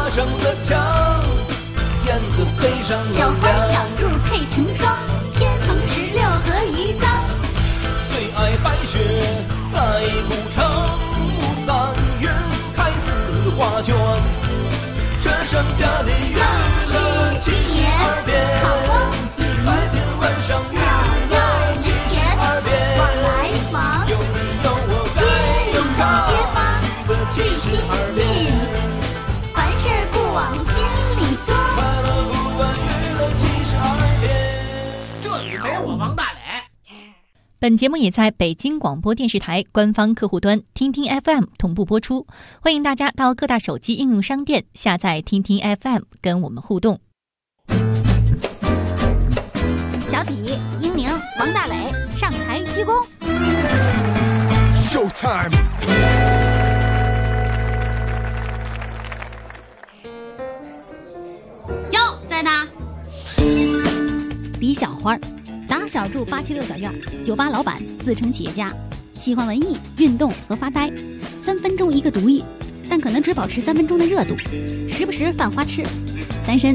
画上了墙，燕子飞上了小花小柱配成双，天蓬16合一张。 最爱白雪在古城，3月开4画卷，这剩下的月了72遍，白天晚上月了72遍， 往来往， 有你有我该有他街坊的最亲 72 近， 遍， 凡事不往心里装。 快乐不管月了72遍。 这里没我王大磊。 本节目也在北京广播电视台官方客户端听听 FM 同步播出，欢迎大家到各大手机应用商店下载听听 FM 跟我们互动。 小体、英宁、王大磊上台鞠躬。 Showtime！ 哟，在呢。李小花，打小住876小院，酒吧老板，自称企业家，喜欢文艺、运动和发呆，3分钟一个主意，但可能只保持3分钟的热度，时不时犯花痴，单身。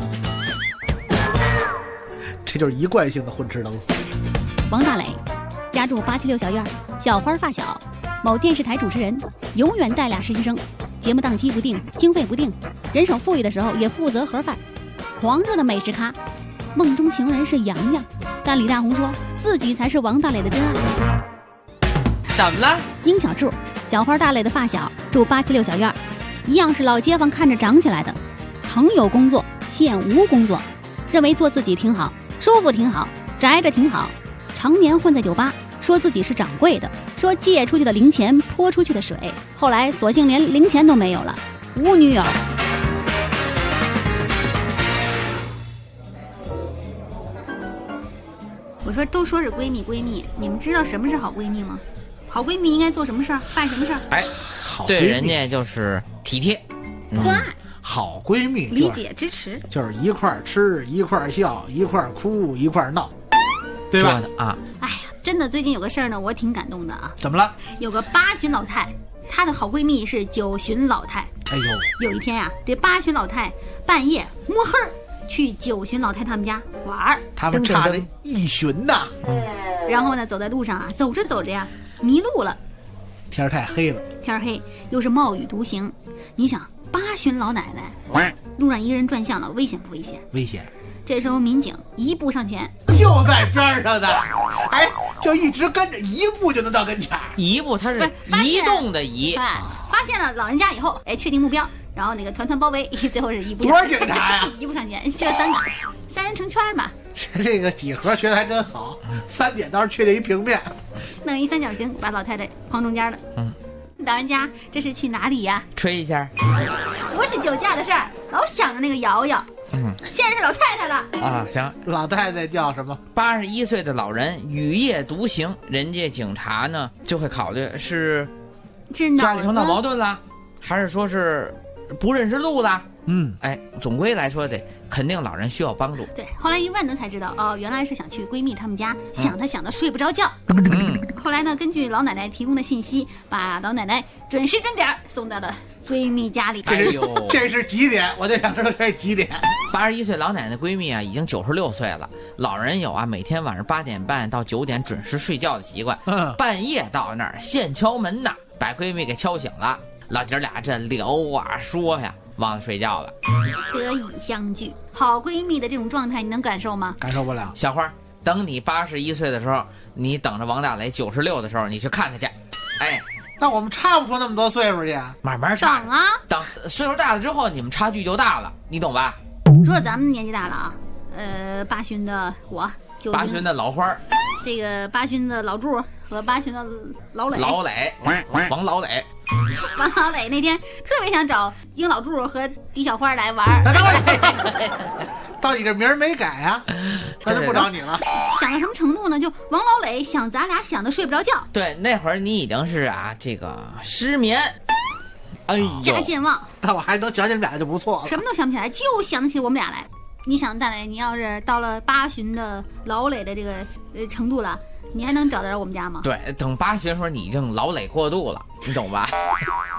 这就是一贯性的混吃等死。 王大磊，家住876小院，小花发小，某电视台主持人，永远带俩实习生，节目档期不定，经费不定，人手富裕的时候也负责盒饭，狂热的美食咖，梦中情人是杨洋，但李大红说自己才是王大磊的真爱。 怎么了？ 殷小柱，小花大磊的发小，住876小院，一样是老街坊看着长起来的，曾有工作，现无工作，认为做自己挺好，舒服挺好，宅着挺好，常年混在酒吧，说自己是掌柜的，说借出去的零钱泼出去的水，后来索性连零钱都没有了，无女友。我说都说是闺蜜，你们知道什么是好闺蜜吗？好闺蜜应该做什么事儿，办什么事儿？ 哎， 好对闺蜜人家就是体贴， 关爱、 好闺蜜、 理解、支持， 就是一块儿吃，一块儿笑，一块儿哭，一块儿闹，对吧？ 说的啊， 哎呀，真的，最近有个事儿呢，我挺感动的啊。 怎么了？ 有个八旬老太，她的好闺蜜是9旬老太。 哎呦， 有一天呀、这八旬老太半夜摸黑儿去9旬老太他们家玩儿， 他们差这1旬呐， 然后呢，走在路上啊，走着走着呀，迷路了。 天儿太黑了， 天黑，又是冒雨独行，你想8旬老奶奶路上一个人转向了，危险不危险？ 危险！ 这时候民警一步上前， 就在边上的，哎，就一直跟着，一步就能到跟前儿。 移步它是不是发现移动的移， 哎，发现了老人家以后，哎，确定目标，然后那个团团包围，最后是一步多少警察呀？ 一步上前，卸了3个，3人成圈嘛， 这个几何学的还真好，3点倒是确定一平面， 弄一三角形把老太太框中间了。老人家这是去哪里呀？ 吹一下不是酒驾的事儿，老想着那个瑶瑶。现在是老太太了。 啊，行。 老太太叫什么 81岁的老人雨夜独行，人家警察呢就会考虑是是家里头闹矛盾。 盾了，还是说是不认识路了？ 嗯， 哎，总归来说得肯定老人需要帮助。 对，后来一问呢才知道，哦，原来是想去闺蜜他们家，想的睡不着觉。后来呢，根据老奶奶提供的信息，把老奶奶准时准点送到了闺蜜家里。 哎呦， 这是几点？我就想知道这是几点。 81岁老奶奶闺蜜啊，已经96岁了。老人有啊，每天晚上8点半到9点准时睡觉的习惯。半夜到那儿现敲门呐，把闺蜜给敲醒了。老姐俩这聊啊说呀，忘了睡觉了。 得以相聚，好闺蜜的这种状态，你能感受吗？ 感受不了。 小花，等你81岁的时候，你等着王大雷96的时候，你去看他去。哎， 那我们差不出那么多岁数去。 慢慢等啊， 等岁数大了之后，你们差距就大了，你懂吧？ 如果咱们年纪大了啊，8旬的我 ，8旬的老花， 这个8旬的老祝和8旬的老磊， 王老磊。 王老磊那天特别想找英老祝和狄小花来玩到你这名儿没改啊，那就不找你了。 想到什么程度呢？就王老磊想咱俩想的睡不着觉。 对，那会儿你已经是啊，这个失眠。哎呦， 加健忘， 那我还能想起你们俩就不错了。 什么都想不起来，就想得起我们俩来。你想大磊，你要是到了8旬的老磊的这个程度了，你还能找得着我们家吗？ 对，等8旬的时候你已经老磊过度了，你懂吧？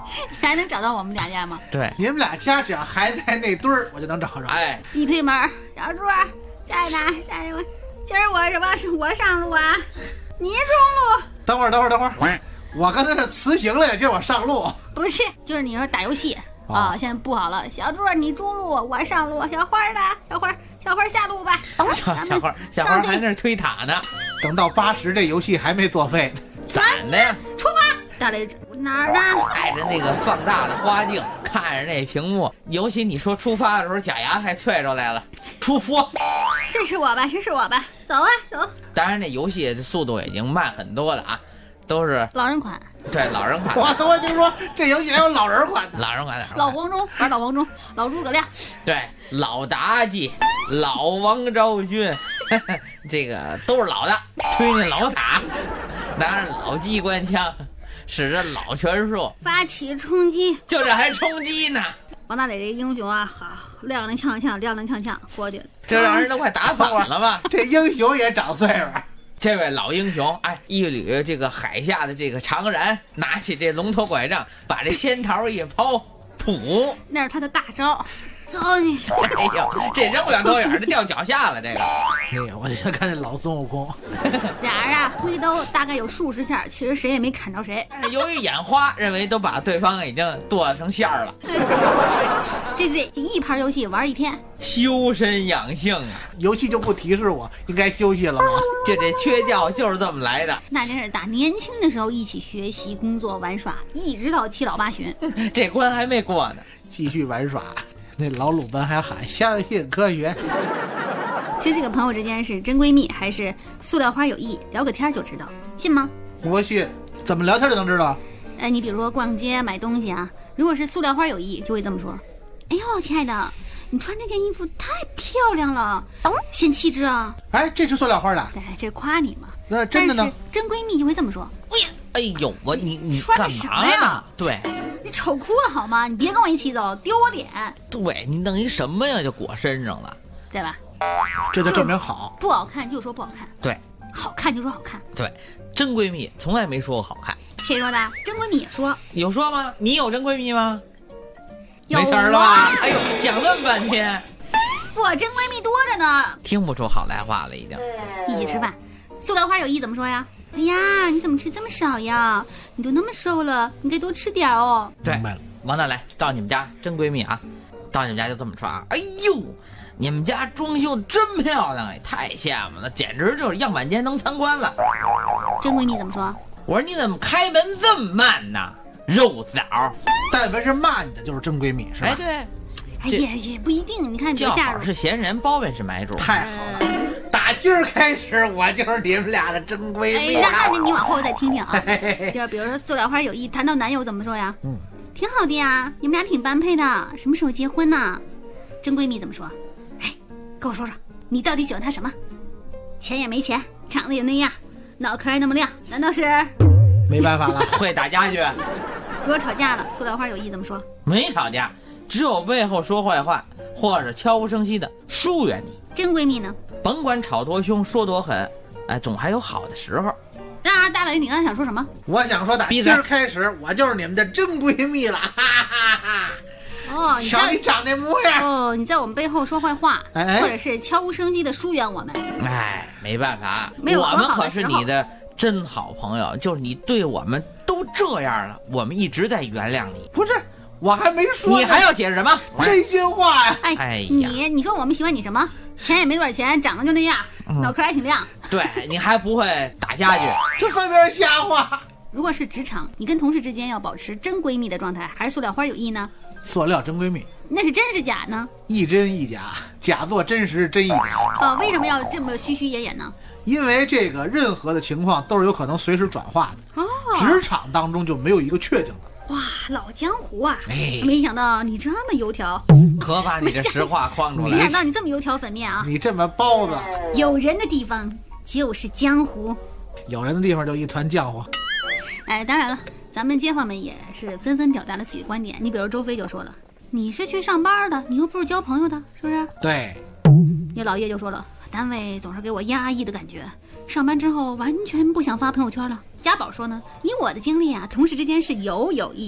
你还能找到我们俩家吗？ 对， 你们俩家只要还在那堆儿，我就能找着。 哎， 鸡腿门，小猪，下一单，下一个，今儿我什么？是我上路啊，你中路。 等会儿，我刚才是辞行了呀，今儿我上路。 不是，就是你说打游戏啊，现在不好了。小猪你中路，我上路。小花呢？小花下路吧。 小花还在那推塔呢。 等到80，这游戏还没作废。 咋的呀？ 出发！大雷哪儿呢？ 带着那个放大的花镜，看着那屏幕，尤其你说出发的时候，假牙还啐出来了。出发！ 试试我吧，走啊，走。 当然，那游戏的速度已经慢很多了啊，都是老人款。 对，老人款。 我都听说这游戏还有老人款的。 老人款。 老黄忠玩老黄忠，老诸葛亮。 对，老妲己，老王昭君，这个都是老的，推那老塔，拿着老机关枪，使着老拳术， 发起冲击。 就这还冲击呢。 王大磊这英雄啊，好踉踉跄跄过去， 这让人都快打反了吧？ 这英雄也长岁数。 这位老英雄，哎，一捋这个海下的这个长髯，拿起这龙头拐杖，把这仙桃一抛，噗， 那是他的大招。走你！ 哎呦，这扔不了多远，这掉脚下了。这个， 哎呀，我就看那老孙悟空， 俩人啊挥刀大概有数十下，其实谁也没砍着谁。 但是由于眼花，认为都把对方已经剁成馅儿了。 这是一盘游戏玩一天， 修身养性啊！ 游戏就不提示我应该休息了吗？ 这缺觉就是这么来的。 那真是打年轻的时候一起学习、工作、玩耍，一直到七老八旬， 这关还没过呢， 继续玩耍。那老鲁班还喊相信科学。 其实这个朋友之间是真闺蜜还是塑料花有意，聊个天就知道，信吗？ 我信，怎么聊天就能知道？ 你比如说逛街买东西啊，如果是塑料花有意，就会这么说：哎呦，亲爱的，你穿这件衣服太漂亮了，显气质啊！ 哎，这是塑料花的？ 对，这是夸你嘛。 那真的呢？ 但是真闺蜜就会这么说： 哎呦，你穿干什么呀嘛呢？对， 你丑哭了好吗？你别跟我一起走，丢我脸。 对你弄一什么呀，就裹身上了， 对吧？ 这就证明好， 不好看就说不好看， 对， 好看就说好看， 对，真闺蜜从来没说过好看。 谁说的？真闺蜜也说。 有说吗？你有真闺蜜吗？ 有没词儿了吧？哎呦，想那么半天， 我真闺蜜多着呢， 听不出好赖话了，已经。 一起吃饭，塑料花有意怎么说呀？哎呀，你怎么吃这么少呀？你都那么瘦了，你该多吃点哦。 对明白了。 王大来到你们家真闺蜜啊，到你们家就这么说啊。哎呦，你们家装修真漂亮哎，太羡慕了，简直就是样板间能参观了。 真闺蜜怎么说？ 我说你怎么开门这么慢呢？肉枣， 但凡是慢的，就是真闺蜜，是吧？ 哎对， 哎也不一定，你看别叫下入。 好是闲人，包本是买主。 太好了，打今儿开始我就是你们俩的真闺蜜哎，那了。 你往后再听听啊，就比如说塑料花有意谈到男友怎么说呀？挺好的呀，你们俩挺般配的，什么时候结婚呢？真闺蜜怎么说？哎，跟我说说，你到底喜欢他什么？钱也没钱，长得也那样，脑壳还那么亮，难道是？ 没办法了， 会打家具？ 如果吵架了，塑料花有意怎么说？ 没吵架，只有背后说坏话，或者悄无声息的疏远你。 真闺蜜呢？ 甭管吵多凶，说多狠，哎，总还有好的时候。 啊，大磊，你刚才想说什么？ 我想说，打今儿开始我就是你们的真闺蜜了，哈哈哈！ 哦， 瞧你长那模样。 哦，你在我们背后说坏话， 哎或者是悄无声息的疏远我们。 哎，没办法， 没有我们可和好的时候是你的真好朋友，就是你对我们都这样了，我们一直在原谅你。 不是，我还没说呢， 你还要解释什么？ 真心话呀！ 哎， 哎呀你说我们喜欢你什么？钱也没多少钱，长得就那样，脑壳还挺亮。 对你还不会打家具， 这分明瞎话。 如果是职场，你跟同事之间要保持真闺蜜的状态，还是塑料花有意呢？ 塑料真闺蜜， 那是真是假呢？ 一真一假，假作真实，真一假。 为什么要这么虚虚掩掩呢？ 因为这个任何的情况都是有可能随时转化的。 哦， 职场当中就没有一个确定的。 哇，老江湖啊！ 哎没想到你这么油条， 可把你这实话框出没想来。 到你这么油条粉面啊！ 你这么包子， 有人的地方就是江湖。 有人的地方就一团浆糊。 哎，当然了，咱们街坊们也是纷纷表达了自己的观点。你比如周飞就说了：“你是去上班的，你又不是交朋友的，是不是？” 对， 你老叶就说了：“单位总是给我压抑的感觉，上班之后完全不想发朋友圈了。”家宝说呢：“以我的经历啊，同事之间是有友谊的。”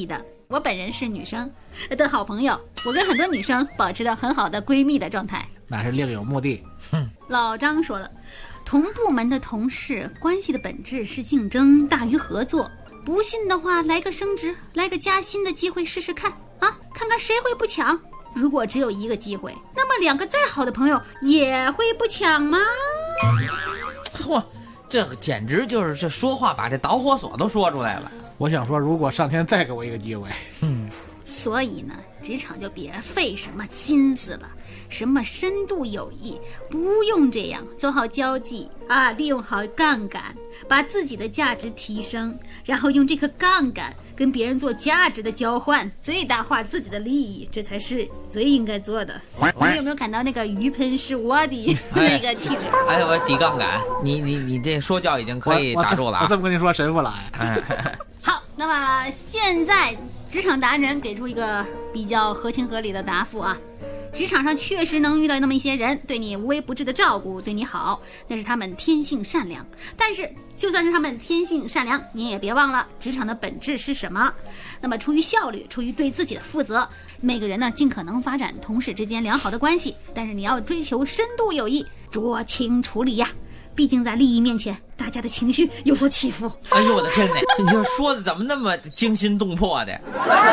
我本人是女生的好朋友，我跟很多女生保持着很好的闺蜜的状态。 那是另有目的。 老张说了，同部门的同事关系的本质是竞争大于合作。不信的话，来个升职，来个加薪的机会试试看啊，看看谁会不抢。如果只有一个机会，那么2个再好的朋友也会不抢吗？ 嚯，这简直就是这说话把这导火索都说出来了。 我想说，如果上天再给我一个机会， 所以呢，职场就别费什么心思了，什么深度友谊，不用这样，做好交际啊，利用好杠杆，把自己的价值提升，然后用这个杠杆跟别人做价值的交换，最大化自己的利益，这才是最应该做的。你们有没有感到那个鱼喷是我的那个气质？ 哎，我抵杠杆，你这说教已经可以打住了啊！ 我这么跟你说，神父来。 好，那么现在职场达人给出一个比较合情合理的答复啊。职场上确实能遇到那么一些人，对你无微不至的照顾，对你好，那是他们天性善良。但是就算是他们天性善良，你也别忘了职场的本质是什么。那么出于效率，出于对自己的负责，每个人呢尽可能发展同事之间良好的关系，但是你要追求深度友谊，酌情处理呀。毕竟在利益面前，大家的情绪有所起伏。 哎呦我的天哪，你这说的怎么那么惊心动魄的？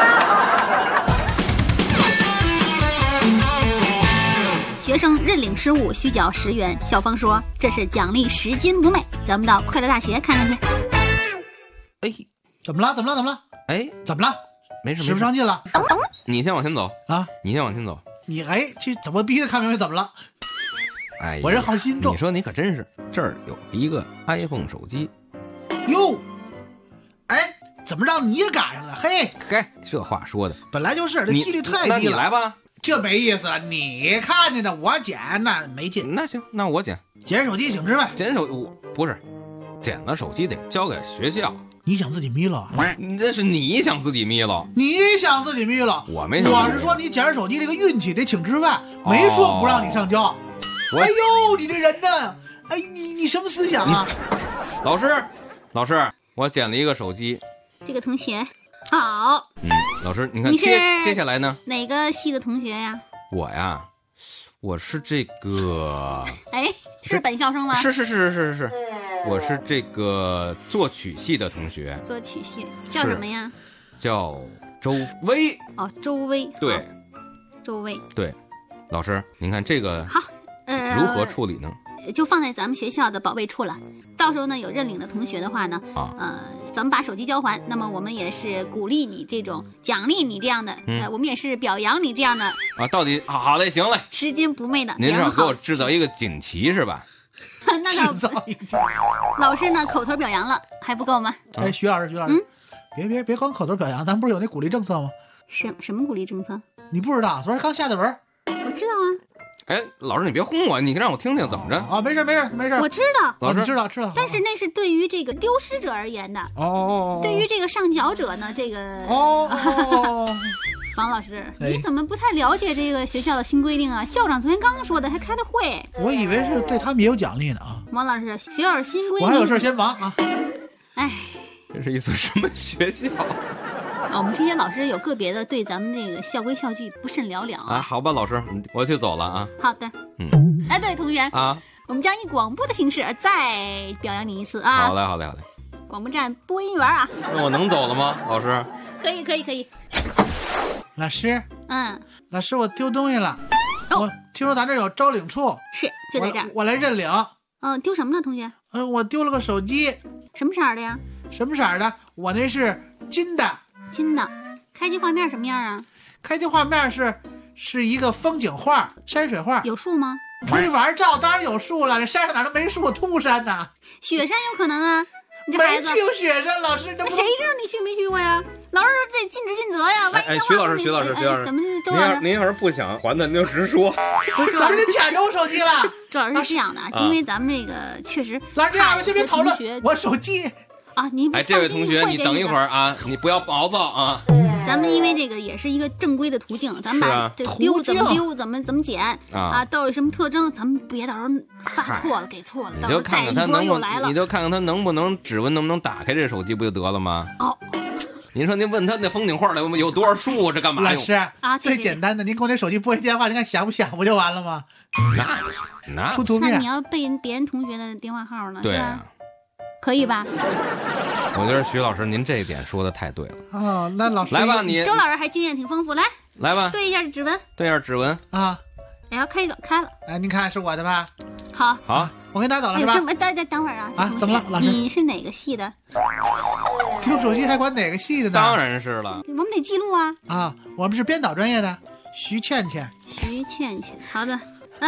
学生认领失误需缴10元，校方说这是奖励拾金不昧。咱们到快乐大学看看去。 哎， 怎么了？怎么了？怎么了？ 哎， 怎么了？ 没事， 使不上劲了你先往前走啊！ 你先往前走。 你这怎么逼着看明白怎么了？ 哎， 我这好心重。 你说你可真是，这儿有一个 iPhone 手机。 哟，哎，怎么让你也赶上了？嘿， 这话说的， 本来就是，这几率太低了。 那你来吧。 这没意思了，你看见的，我捡那没劲。 那行，那我捡手机请吃饭。 我不是捡了手机得交给学校。 你想自己眯了？ 那是你想自己眯了。 你想自己眯了？ 我没想。 我是说你捡手机这个运气得请吃饭，没说不让你上交。哎呦，你这人呢？哎，你什么思想啊？ 老师，我捡了一个手机。 这个同学好。 老师，你看接下来呢？ 哪个系的同学呀？ 我呀，我是这个。 哎，是本校生吗？ 是，我是这个作曲系的同学。 作曲系叫什么呀？ 叫周薇。 哦，周薇。 对， 周薇。对， 老师，您看这个好， 如何处理呢？ 就放在咱们学校的保卫处了。到时候呢，有认领的同学的话呢，咱们把手机交还。那么我们也是鼓励你这种，奖励你这样的，我们也是表扬你这样的啊。到底好嘞，行嘞， 拾金不昧的。 您是要给我制造一个锦旗是吧？ 那倒不。老师呢，口头表扬了，还不够吗？ 哎，徐老师，别光口头表扬，咱不是有那鼓励政策吗？ 什么鼓励政策？ 你不知道？昨天刚下的文。 我知道啊。 哎，老师你别轰我，你让我听听怎么着啊？没事， 我知道。 老师知道。 但是那是对于这个丢失者而言的。 哦。 对于这个上缴者呢，这个王老师，你怎么不太了解这个学校的新规定啊？校长昨天刚说的，还开的会。 我以为是对他们也有奖励呢啊。 王老师，学校新规定。 我还有事先忙啊。 哎， 这是一所什么学校？ 我们这些老师有个别的对咱们这个校规校矩不甚了了啊。好吧，老师，我就走了啊。 好的。哎，对，同学啊， 我们将以广播的形式再表扬你一次啊。 好嘞。 广播站播音员啊。 那我能走了吗，老师？ 可以。 老师，老师，我丢东西了。我听说咱这有招领处。 是，就在这儿。 我来认领。 丢什么了，同学？ 我丢了个手机。 什么色的呀？ 什么色的？我那是金的。 金的，开机画面什么样啊？ 开机画面是一个风景画，山水画。 有树吗？ 出去玩照当然有树了，这山上哪都没树，秃山呐。 雪山有可能啊。 你这孩子没去过雪山，老师， 那谁知道你去没去过呀？老师得尽职尽责呀。 哎，徐老师， 怎么是周老师？ 您要是不想还的，您就直说。 不是，老师，你捡着我手机了。 周老师是这样的，因为咱们这个确实。 老师，这样先别讨论，我手机。 你这位同学，你等一会儿啊，你不要暴躁啊。 咱们因为这个也是一个正规的途径，咱们把这丢怎么丢，怎么捡啊，到底什么特征，咱们别到时候发错了给错了，到时候再一波又来了。 你就看看他能不能指纹能不能打开这手机，不就得了吗？ 您说您问他那风景画里有多少树，这干嘛用？ 老师啊，最简单的，您给我那手机拨一电话，您看响不响不就完了吗？ 那不是，那出图片。 那你要背别人同学的电话号呢？ 对啊，可以吧？ 我觉得徐老师您这一点说的太对了。 哦，那老师来吧，你周老师还经验挺丰富，来吧， 对一下指纹， 对一下指纹啊。 哎，要开了。 哎，您看是我的吧？ 好， 我给你拿走了是吧？ 等会儿啊！ 啊，怎么了，老师？ 你是哪个系的？ 丢手机还管哪个系的呢？ 当然是了， 我们得记录啊！ 啊，我们是编导专业的，徐倩， 好的，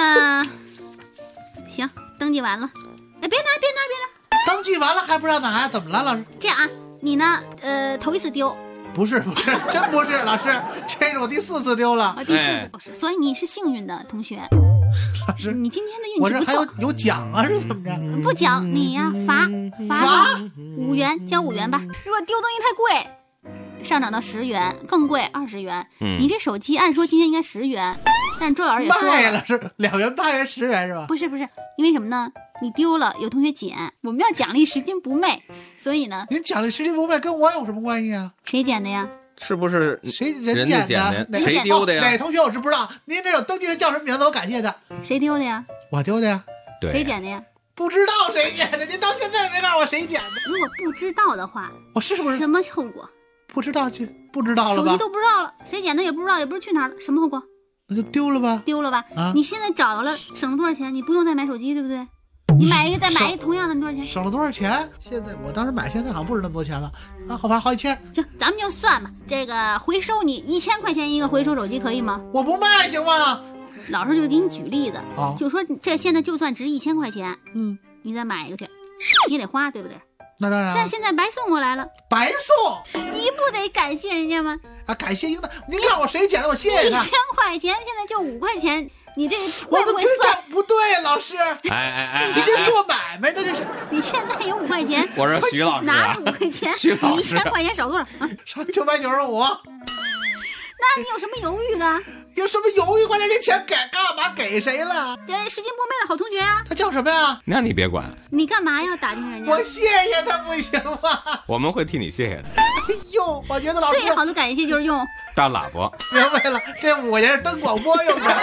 行，登记完了。哎，别拿！ 登记完了还不让拿呀？怎么了，老师？ 这样啊，你呢？头一次丢。 不是，真不是，老师，这是我第4次丢了。 第4次不是，所以你是幸运的同学。 老师， 你今天的运气不错。 我这还有奖啊，是怎么着？ 不奖你呀，罚5元，交5元吧。如果丢东西太贵，上涨到10元，更贵20元。你这手机按说今天应该10元，但是周老师也说了是2元8元10元是吧？ 不是，因为什么呢？你丢了，有同学捡，我们要奖励拾金不昧，所以呢， 您奖励拾金不昧跟我有什么关系啊？ 谁捡的呀？ 是不是谁人家捡的？谁丢的呀？ 哪同学我是不知道。您这有登记的叫什么名字？我感谢他。 谁丢的呀？ 我丢的呀。 对。 谁捡的呀？ 不知道谁捡的，您到现在没告诉我谁捡的。 如果不知道的话， 我是不是什么后果？ 不知道就不知道了吧？ 手机都不知道了，谁捡的也不知道，也不知道去哪儿了，什么后果？ 那就丢了吧。 啊！你现在找到了，省了多少钱？你不用再买手机，对不对？你买一个，再买一个同样的，多少钱？ 省了多少钱？现在我当时买，现在好像不是那么多钱了啊，好吧，好几千。 行，咱们就算吧。这个回收你1000块钱一个回收手机可以吗？ 我不卖行吗？ 老师就给你举例子，就说这现在就算值1000块钱，你再买一个去，你也得花，对不对？ 那当然。 但是现在白送过来了， 白送， 你不得感谢人家吗？ 啊，感谢应当。您告诉我谁捡的，我谢谢他。 1000块钱现在就5块钱。你这会不会算不对，老师？ 哎， 你这做买卖的这是。 你现在有5块钱， 我说徐老师拿着5块钱， 徐老师 1000块钱少多少啊？ 少995。 那你有什么犹豫的？ 有什么犹豫？关键这钱给干嘛？给谁了？ 拾金不昧的好同学啊。 他叫什么呀？ 那你别管。 你干嘛要打听人家？ 我谢谢他不行吗？ 我们会替你谢谢的。 哎呦，我觉得老师最好的感谢就是用大喇叭。 明白了，这5块钱是登广播用的。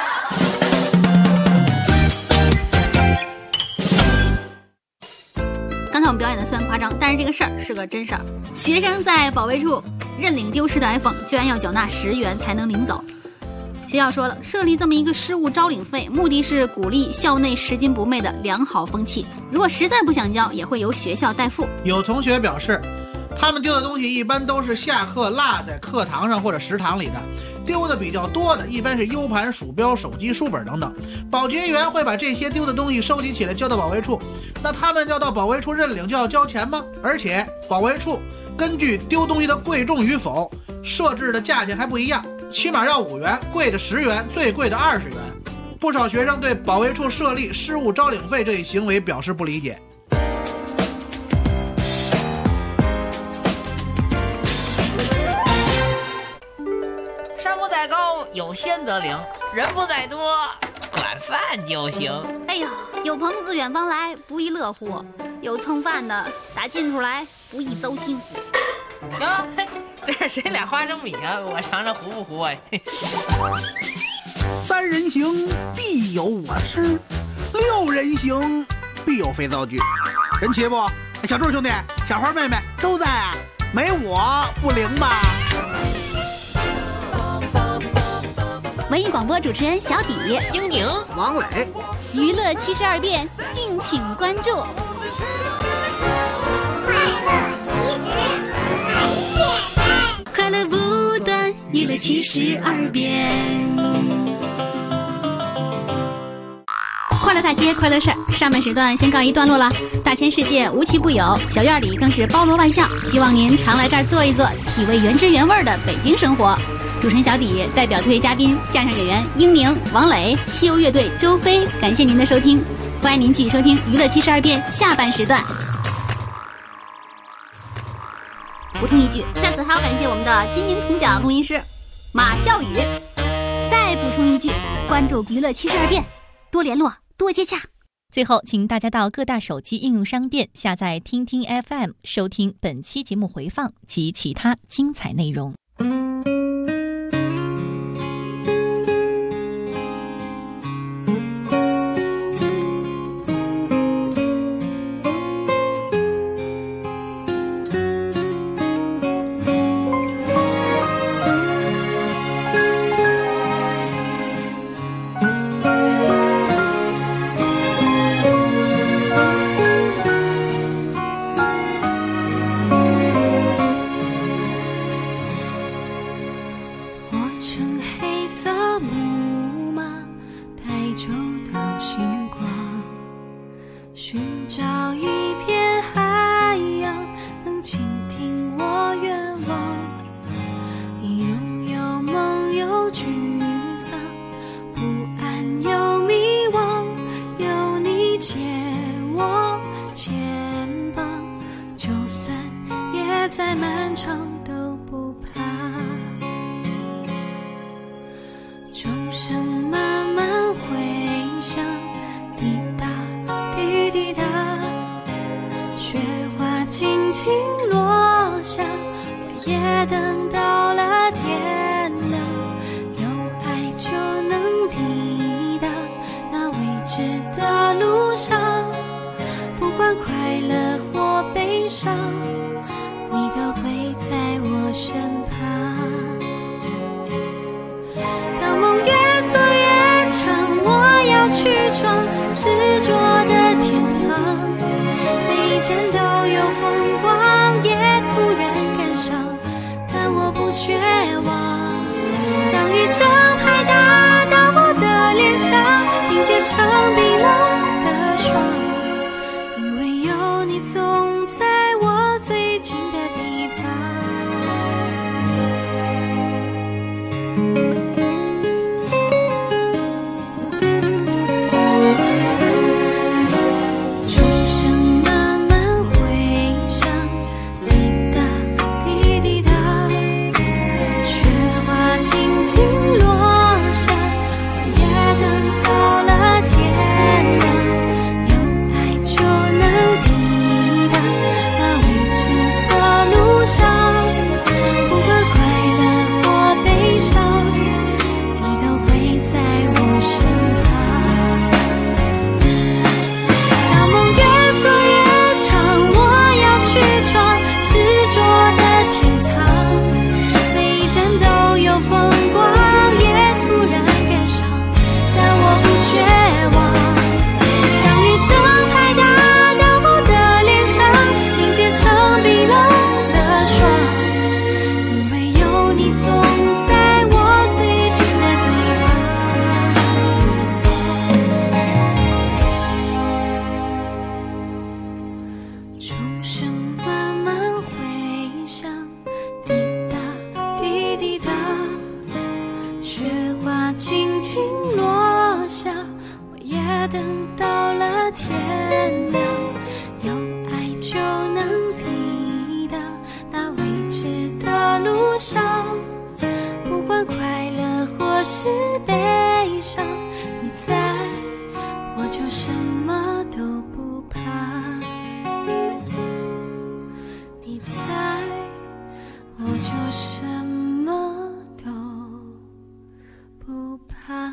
刚才我们表演的虽然夸张，但是这个事儿是个真事儿。学生在保卫处认领丢失的 iPhone， 居然要缴纳10元才能领走。学校说了，设立这么一个失物招领费，目的是鼓励校内拾金不昧的良好风气。如果实在不想交，也会由学校代付。 有同学表示，他们丢的东西一般都是下课落在课堂上或者食堂里的，丢的比较多的一般是 U 盘、鼠标、手机、书本等等。保洁员会把这些丢的东西收集起来交到保卫处，那他们要到保卫处认领就要交钱吗？而且保卫处根据丢东西的贵重与否设置的价钱还不一样，起码要5元，贵的10元，最贵的20元。不少学生对保卫处设立失物招领费这一行为表示不理解。 山不在高，有仙则灵；人不在多，管饭就行。 哎呦，有朋自远方来，不亦乐乎；有蹭饭的打近处来，不亦糟心乎。 哟，这是谁俩花生米啊？我尝尝糊不糊啊 ？3人行，必有我师；6人行，必有肥皂剧。人齐不？小柱兄弟、小花妹妹都在啊，没我不灵吧？ 文艺广播主持人小底、 英宁、 王磊， 娱乐72变，敬请关注。快乐不断，娱乐72变。快乐大街，快乐事儿。上半时段先告一段落了。大千世界无奇不有，小院里更是包罗万象。希望您常来这儿坐一坐，体味原汁原味的北京生活。主持人小底代表特约嘉宾相声演员英宁、王磊、西游乐队周飞，感谢您的收听，欢迎您继续收听娱乐72变下半时段。补充一句，在此还要感谢我们的金银铜奖录音师马笑宇。再补充一句，关注娱乐72变，多联络，多接洽。 最后，请大家到各大手机应用商店下载听听 FM， 收听本期节目回放及其他精彩内容。 再漫长都不怕，钟声慢慢回响，滴答滴滴答，雪花轻轻落下，我也等到了天亮，有爱就能抵达那未知的路上，不管快乐或悲伤，你都会在我身旁。当梦越做越长，我要去闯执着的天堂，每一站都有风光，也突然感伤，但我不绝望。当雨正拍打到我的脸上，凝结成冰冷的霜，因为有你总在我最近的地方。钟声慢慢回响，滴答滴滴答，雪花轻轻落下，我也等到了天亮，有爱就能抵达那未知的路上，不管快乐或悲伤，你都会在我身旁。当梦越做越长，我要去闯执着的天堂，每一站都有风光，也突然感伤，但我不绝望。当雨正拍打到我的脸上，凝结成冰冷的霜，因为有你总在我最近的地方。钟声慢慢回响，滴答滴滴答，雪花轻轻落下，我也等到了天亮，有爱就能抵达那未知的路上，不管快乐或是悲伤，你在我就什么都不怕，你在我就什么都不怕。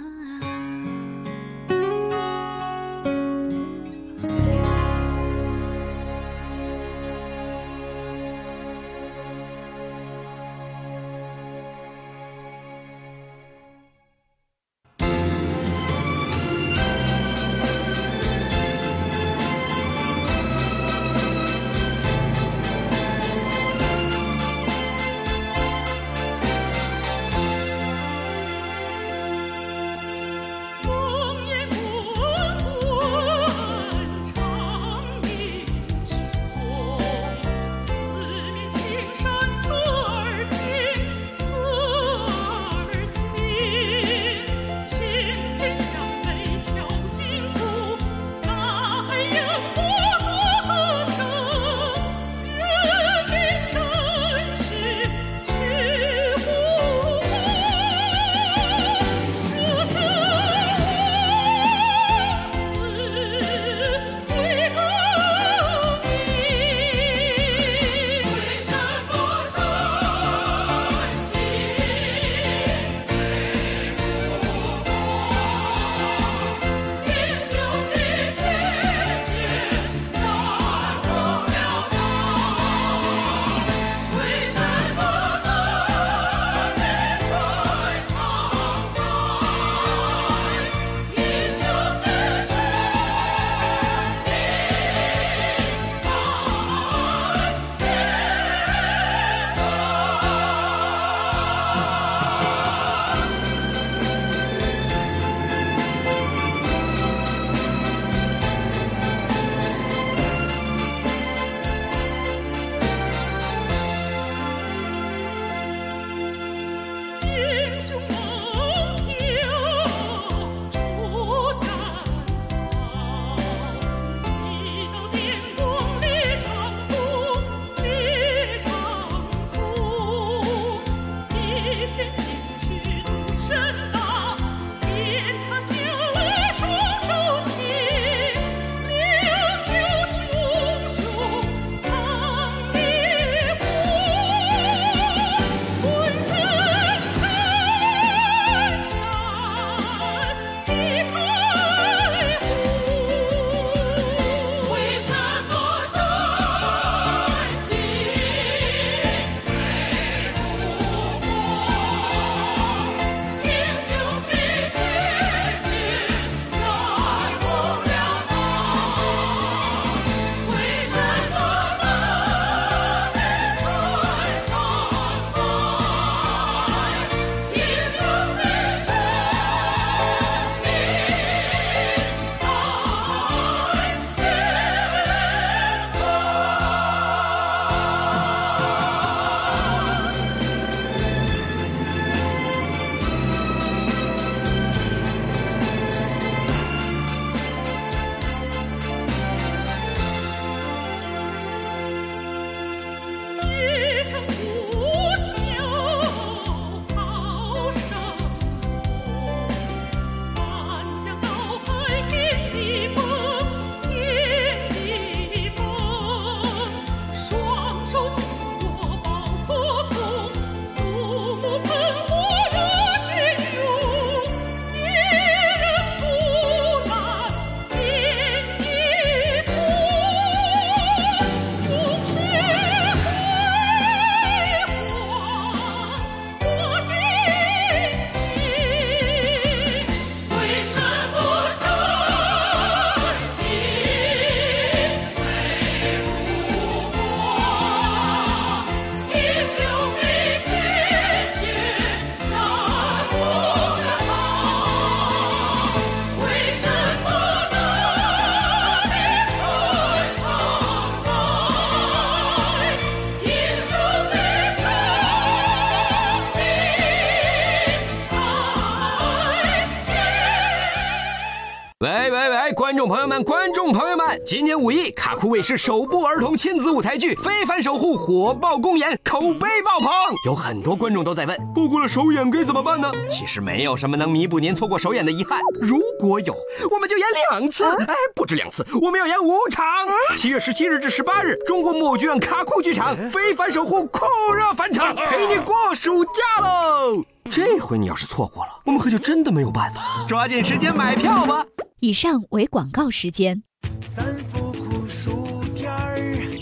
观众朋友们，今年5一，卡酷卫视首部儿童亲子舞台剧《非凡守护》火爆公演，口碑爆棚。有很多观众都在问，错过了首演该怎么办呢？其实没有什么能弥补您错过首演的遗憾，如果有，我们就演2次，不止2次，我们要演5场。7月17日至18日，中国某剧院卡酷剧场《非凡守护》酷热返场，陪你过暑假喽！这回你要是错过了，我们可就真的没有办法，抓紧时间买票吧。 以上为广告时间。 3伏酷暑天儿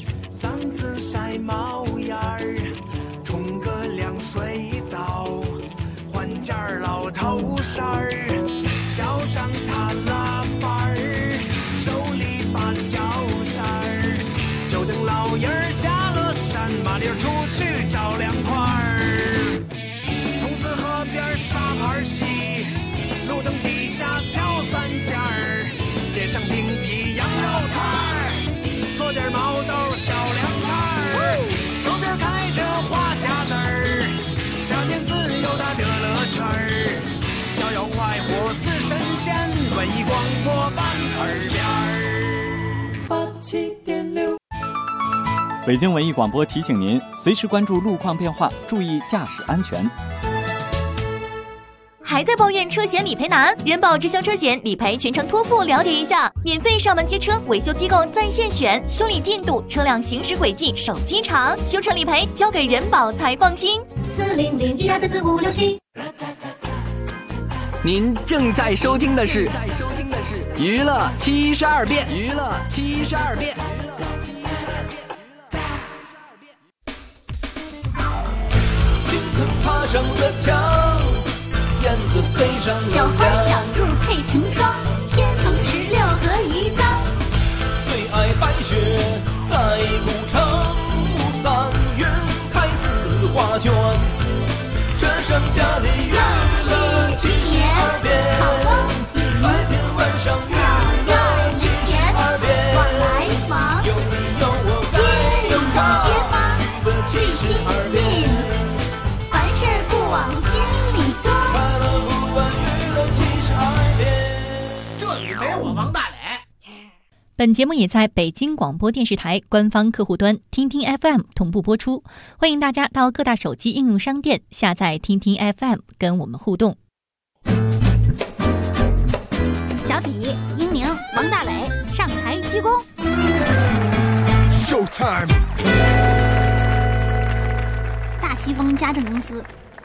，3次晒毛眼儿，冲个凉水澡，换件老头衫儿，脚上踏拉板儿，手里把脚扇儿，就等老爷儿下了山，麻溜出去找凉快儿。筒子河边沙盘棋，路灯底下敲3件儿，点上冰皮羊肉串儿，做点毛豆小凉菜儿，周边开着花匣子儿，夏天自由它的乐趣儿，逍遥快活似神仙，文艺广播版耳边儿87.6。 北京文艺广播提醒您，随时关注路况变化，注意驾驶安全。 还在抱怨车险理赔难？人保直销车险理赔全程托付，了解一下，免费上门接车，维修机构在线选，修理进度、车辆行驶轨迹、手机长，修车理赔交给人保才放心。40012344567。 您正在收听的是娱乐72变，娱乐72变。 金子爬上了墙，燕子飞上了小花小兔配成双，天蓬16合一张。 最爱白雪在古城，3月开4画卷，这剩下的月亮72变，白天晚上月亮72变， 往来往， 有你有我在街坊最亲近，凡事不往心里装。 快乐不问娱乐。 本节目也在北京广播电视台官方客户端听听 FM 同步播出，欢迎大家到各大手机应用商店下载听听 FM 跟我们互动。 小体、英宁、王大磊上台鞠躬。 Showtime！ 大西风家政公司，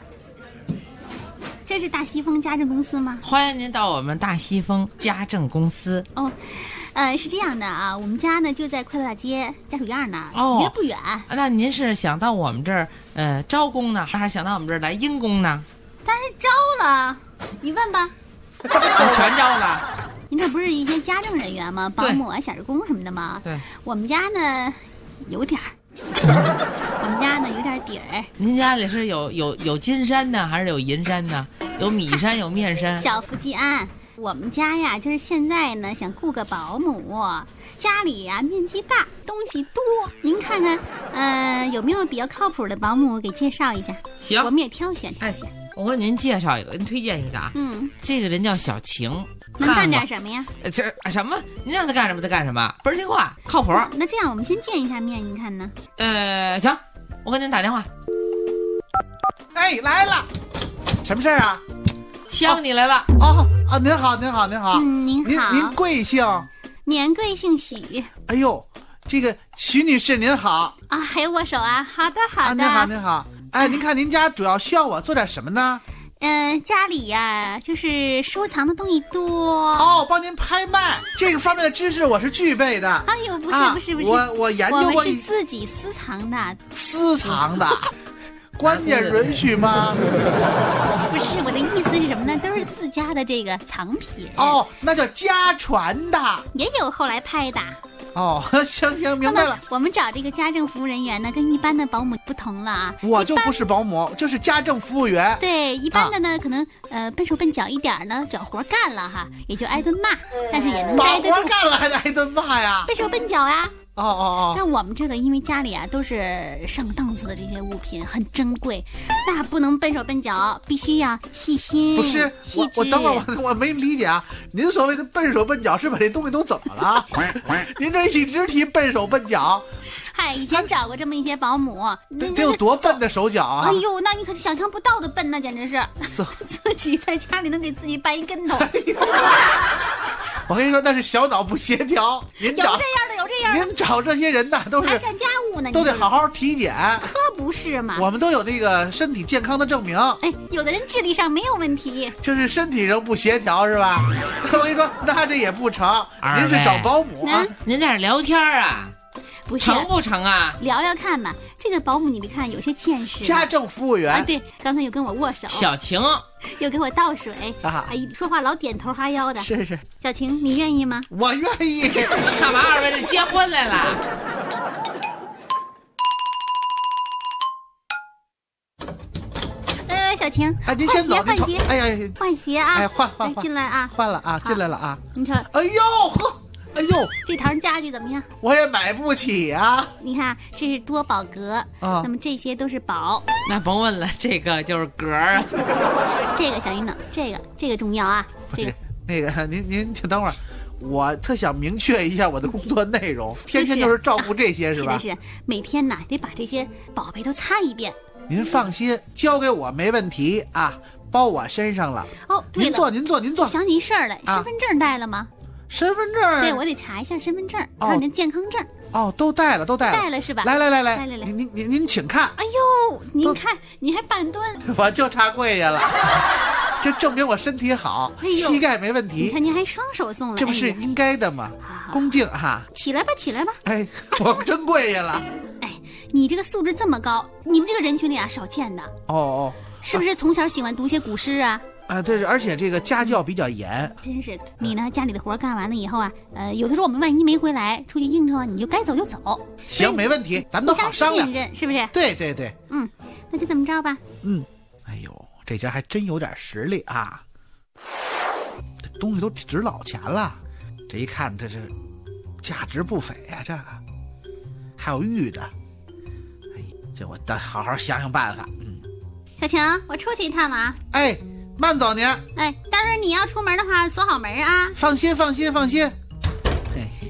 这是大西风家政公司吗？ 欢迎您到我们大西风家政公司。 哦。是这样的啊，我们家呢就在快乐大街家属院那儿，离得不远。 那您是想到我们这儿招工呢，还是想到我们这儿来应工呢？ 当然招了，你问吧。 全招了。 您这不是一些家政人员吗？保姆啊、小时工什么的吗？ 对。 我们家呢有点儿，我们家呢有点底儿。 您家里是有金山呢，还是有银山呢？有米山，有面山。 小富即安。我们家呀，就是现在呢，想雇个保姆，家里呀面积大，东西多，您看看，有没有比较靠谱的保姆给介绍一下？ 行， 我们也挑选。 我给您介绍一个，您推荐一个啊。这个人叫小晴， 能干点什么呀？ 这什么？您让他干什么他干什么，倍儿听话，靠谱。 那这样，我们先见一下面，您看呢？ 行，我给您打电话。 哎，来了，什么事儿啊？ 香你来了。 您好，您好，您好。 您好。 您贵姓？ 年贵姓许。 哎呦，这个许女士您好啊，还有握手啊。好的，好的。 您好，您好。哎，您看您家主要需要我做点什么呢？ 家里呀，就是收藏的东西多。 帮您拍卖这个方面的知识我是具备的。 哎呦，不是， 我研究过。 我们是自己私藏的。 私藏的。关键允许吗？ 不是，我的意思是什么呢？都是自家的这个藏品。 那叫家传的。 也有后来拍的。 行，明白了。 我们找这个家政服务人员呢，跟一般的保姆不同了啊。 我就不是保姆，就是家政服务员。 对，一般的呢，可能笨手笨脚一点呢，找活干了哈，也就挨顿骂，但是也能待得住。 把活干了还得挨顿骂呀？ 笨手笨脚呀。 但我们这个因为家里啊都是上档次的这些物品，很珍贵，那不能笨手笨脚，必须要细心。 不是，我等会儿我没理解啊，您所谓的笨手笨脚是把这东西都怎么了？您这一直提笨手笨脚。 嗨，以前找过这么一些保姆， 得有多笨的手脚啊！ 哎呦，那你可是想象不到的笨，那简直是自己在家里能给自己绊一跟头。 我跟你说，那是小脑不协调。有这样的。 您找这些人呢，都是还干家务呢， 都得好好体检。 可不是嘛？ 我们都有那个身体健康的证明。 有的人智力上没有问题， 就是身体上不协调，是吧？我跟你说，那这也不成。您是找保姆啊？ 您在这聊天啊？ 不是， 成不成啊？ 聊聊看嘛。这个保姆你别看有些见识。 家政服务员。 对，刚才又跟我握手。 小晴又给我倒水。说话老点头哈腰的。 是。 小晴，你愿意吗？ 我愿意。 干嘛？二位是结婚来了？ 小晴， 您先走。 换鞋。 哎呀， 换鞋啊！ 换。 进来啊！ 换了啊！进来了啊！ 你瞅。 哎呦呵！哎呦， 这堂家具怎么样？ 我也买不起啊！ 你看，这是多宝格那么这些都是宝。 那甭问了，这个就是格啊。 这个小云呢？这个重要啊！ 那个您请等会儿，我特想明确一下我的工作内容，天天就是照顾这些是吧？ 是，每天呢得把这些宝贝都擦一遍。 您放心，交给我没问题啊，包我身上了。 对了， 您坐。 想起一事儿来，身份证带了吗？ 身份证？ 对，我得查一下身份证，还有您健康证。 都带了。 带了是吧？ 来，您请看。 哎呦，您看，你还半蹲， 我就差跪下了。这证明我身体好，膝盖没问题。 你看您还双手送来， 这不是应该的吗？恭敬哈。 起来吧。 哎，我真跪下了。 你这个素质这么高，你们这个人群里啊少见的。是不是从小喜欢读些古诗啊？ 对，而且这个家教比较严。 真是，你呢家里的活干完了以后啊，有的时候我们万一没回来，出去应酬啊，你就该走就走。 行，没问题，咱们都好商量。 信任是不是？ 对。 那就这么着吧。 哎呦，这家还真有点实力啊！这东西都值老钱了，这一看这是价值不菲啊！这个还有玉的，这我得好好想想办法。 小晴，我出去一趟了啊！ 慢走您。 待会儿你要出门的话，锁好门啊！ 放心。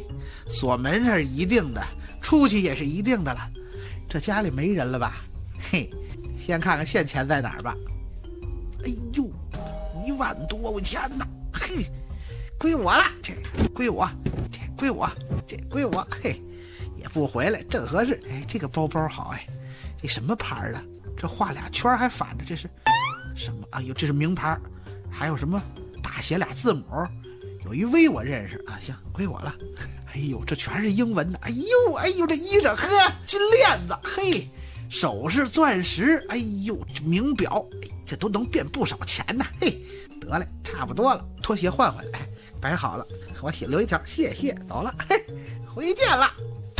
锁门是一定的，出去也是一定的了。这家里没人了吧？嘿，先看看现钱在哪儿吧。哎呦，1万多，我天哪！嘿，归我了，这归我，这归我，这归我。嘿，也不回来，正合适。哎，这个包包好哎，这什么牌的？这画俩圈还反着，这是什么？哎呦，这是名牌。还有什么大写俩字母？有一 V 我认识啊，行，归我了。哎呦，这全是英文的。哎呦，这衣裳呵，金链子，嘿，首饰、钻石，哎呦，这名表，这都能变不少钱呢。嘿，得嘞，差不多了，拖鞋换回来，摆好了，我留一条，谢谢，走了，嘿，回见了。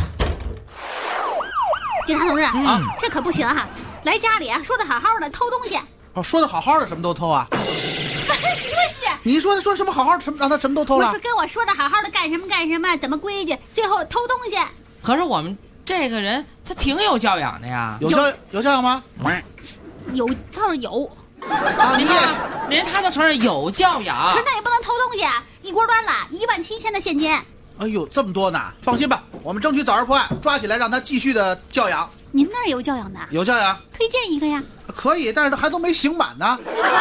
警察同志啊，这可不行哈！来家里说的好好的，偷东西。 哦，说的好好的，什么都偷啊？ 不是， 你说什么好好的，什么让他什么都偷了？ 不是跟我说的好好的干什么，怎么规矩，最后偷东西。 可是我们这个人他挺有教养的呀。 有教养吗？ 有倒是有。 啊，你也是， 连他都承认有教养。 可是那也不能偷东西啊！一锅端了17000的现金。 哎呦，这么多呢！放心吧，我们争取早日破案，抓起来让他继续的教养。 您那儿有教养的？ 有教养， 推荐一个呀。 可以，但是还都没刑满呢。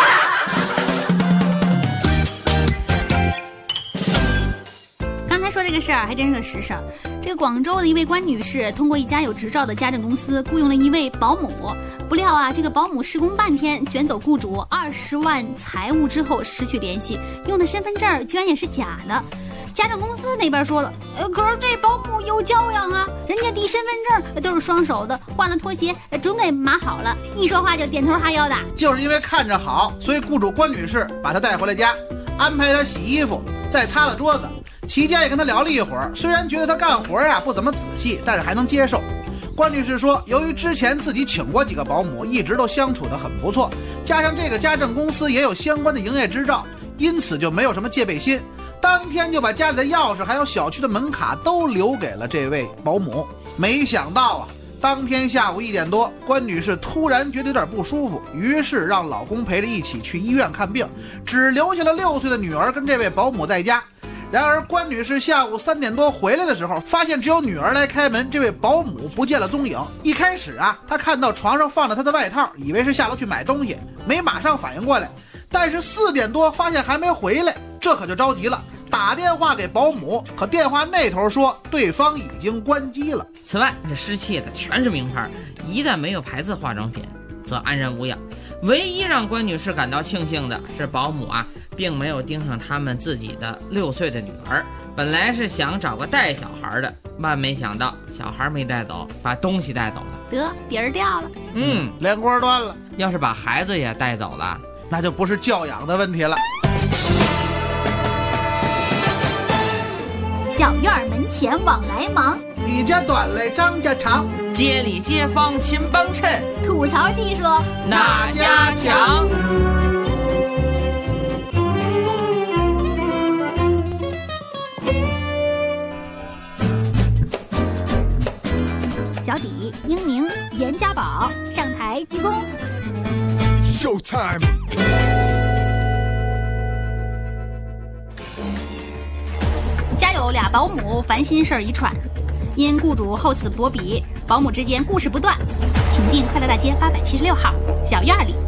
刚才说这个事儿还真是个实事儿。这个广州的一位关女士通过一家有执照的家政公司雇佣了一位保姆，不料啊，这个保姆施工半天卷走雇主20万财物之后失去联系，用的身份证居然也是假的。家政公司那边说了，可是这保姆有教养啊，人家递身份证都是双手的，换了拖鞋准给码好了，一说话就点头哈腰的。 就是因为看着好，所以雇主关女士把她带回了家，安排她洗衣服，再擦了桌子，期间也跟她聊了一会儿。虽然觉得她干活呀不怎么仔细，但是还能接受。关女士说，由于之前自己请过几个保姆，一直都相处得很不错，加上这个家政公司也有相关的营业执照，因此就没有什么戒备心。当天就把家里的钥匙还有小区的门卡都留给了这位保姆。没想到啊，当天下午1点多，关女士突然觉得有点不舒服，于是让老公陪着一起去医院看病，只留下了6岁的女儿跟这位保姆在家。然而关女士下午3点多回来的时候，发现只有女儿来开门，这位保姆不见了踪影。一开始啊，她看到床上放着她的外套，以为是下楼去买东西，没马上反应过来。但是4点多发现还没回来，这可就着急了，打电话给保姆，可电话那头说对方已经关机了。 此外，这失窃的全是名牌，一旦没有牌子化妆品，则安然无恙。唯一让关女士感到庆幸的是，保姆啊，并没有盯上他们自己的6岁的女儿。本来是想找个带小孩的，万没想到小孩没带走，把东西带走了， 得底儿掉了。 连锅端了。 要是把孩子也带走了， 那就不是教养的问题了。 小院门前往来忙， 李家短嘞张家长， 街里街坊勤帮衬， 吐槽技术哪家强？ 小底、英宁、严家宝上台鞠躬。 Showtime。 家有俩保姆，烦心事儿一串，因雇主厚此薄彼，保姆之间故事不断。请进快乐大街876号小院里。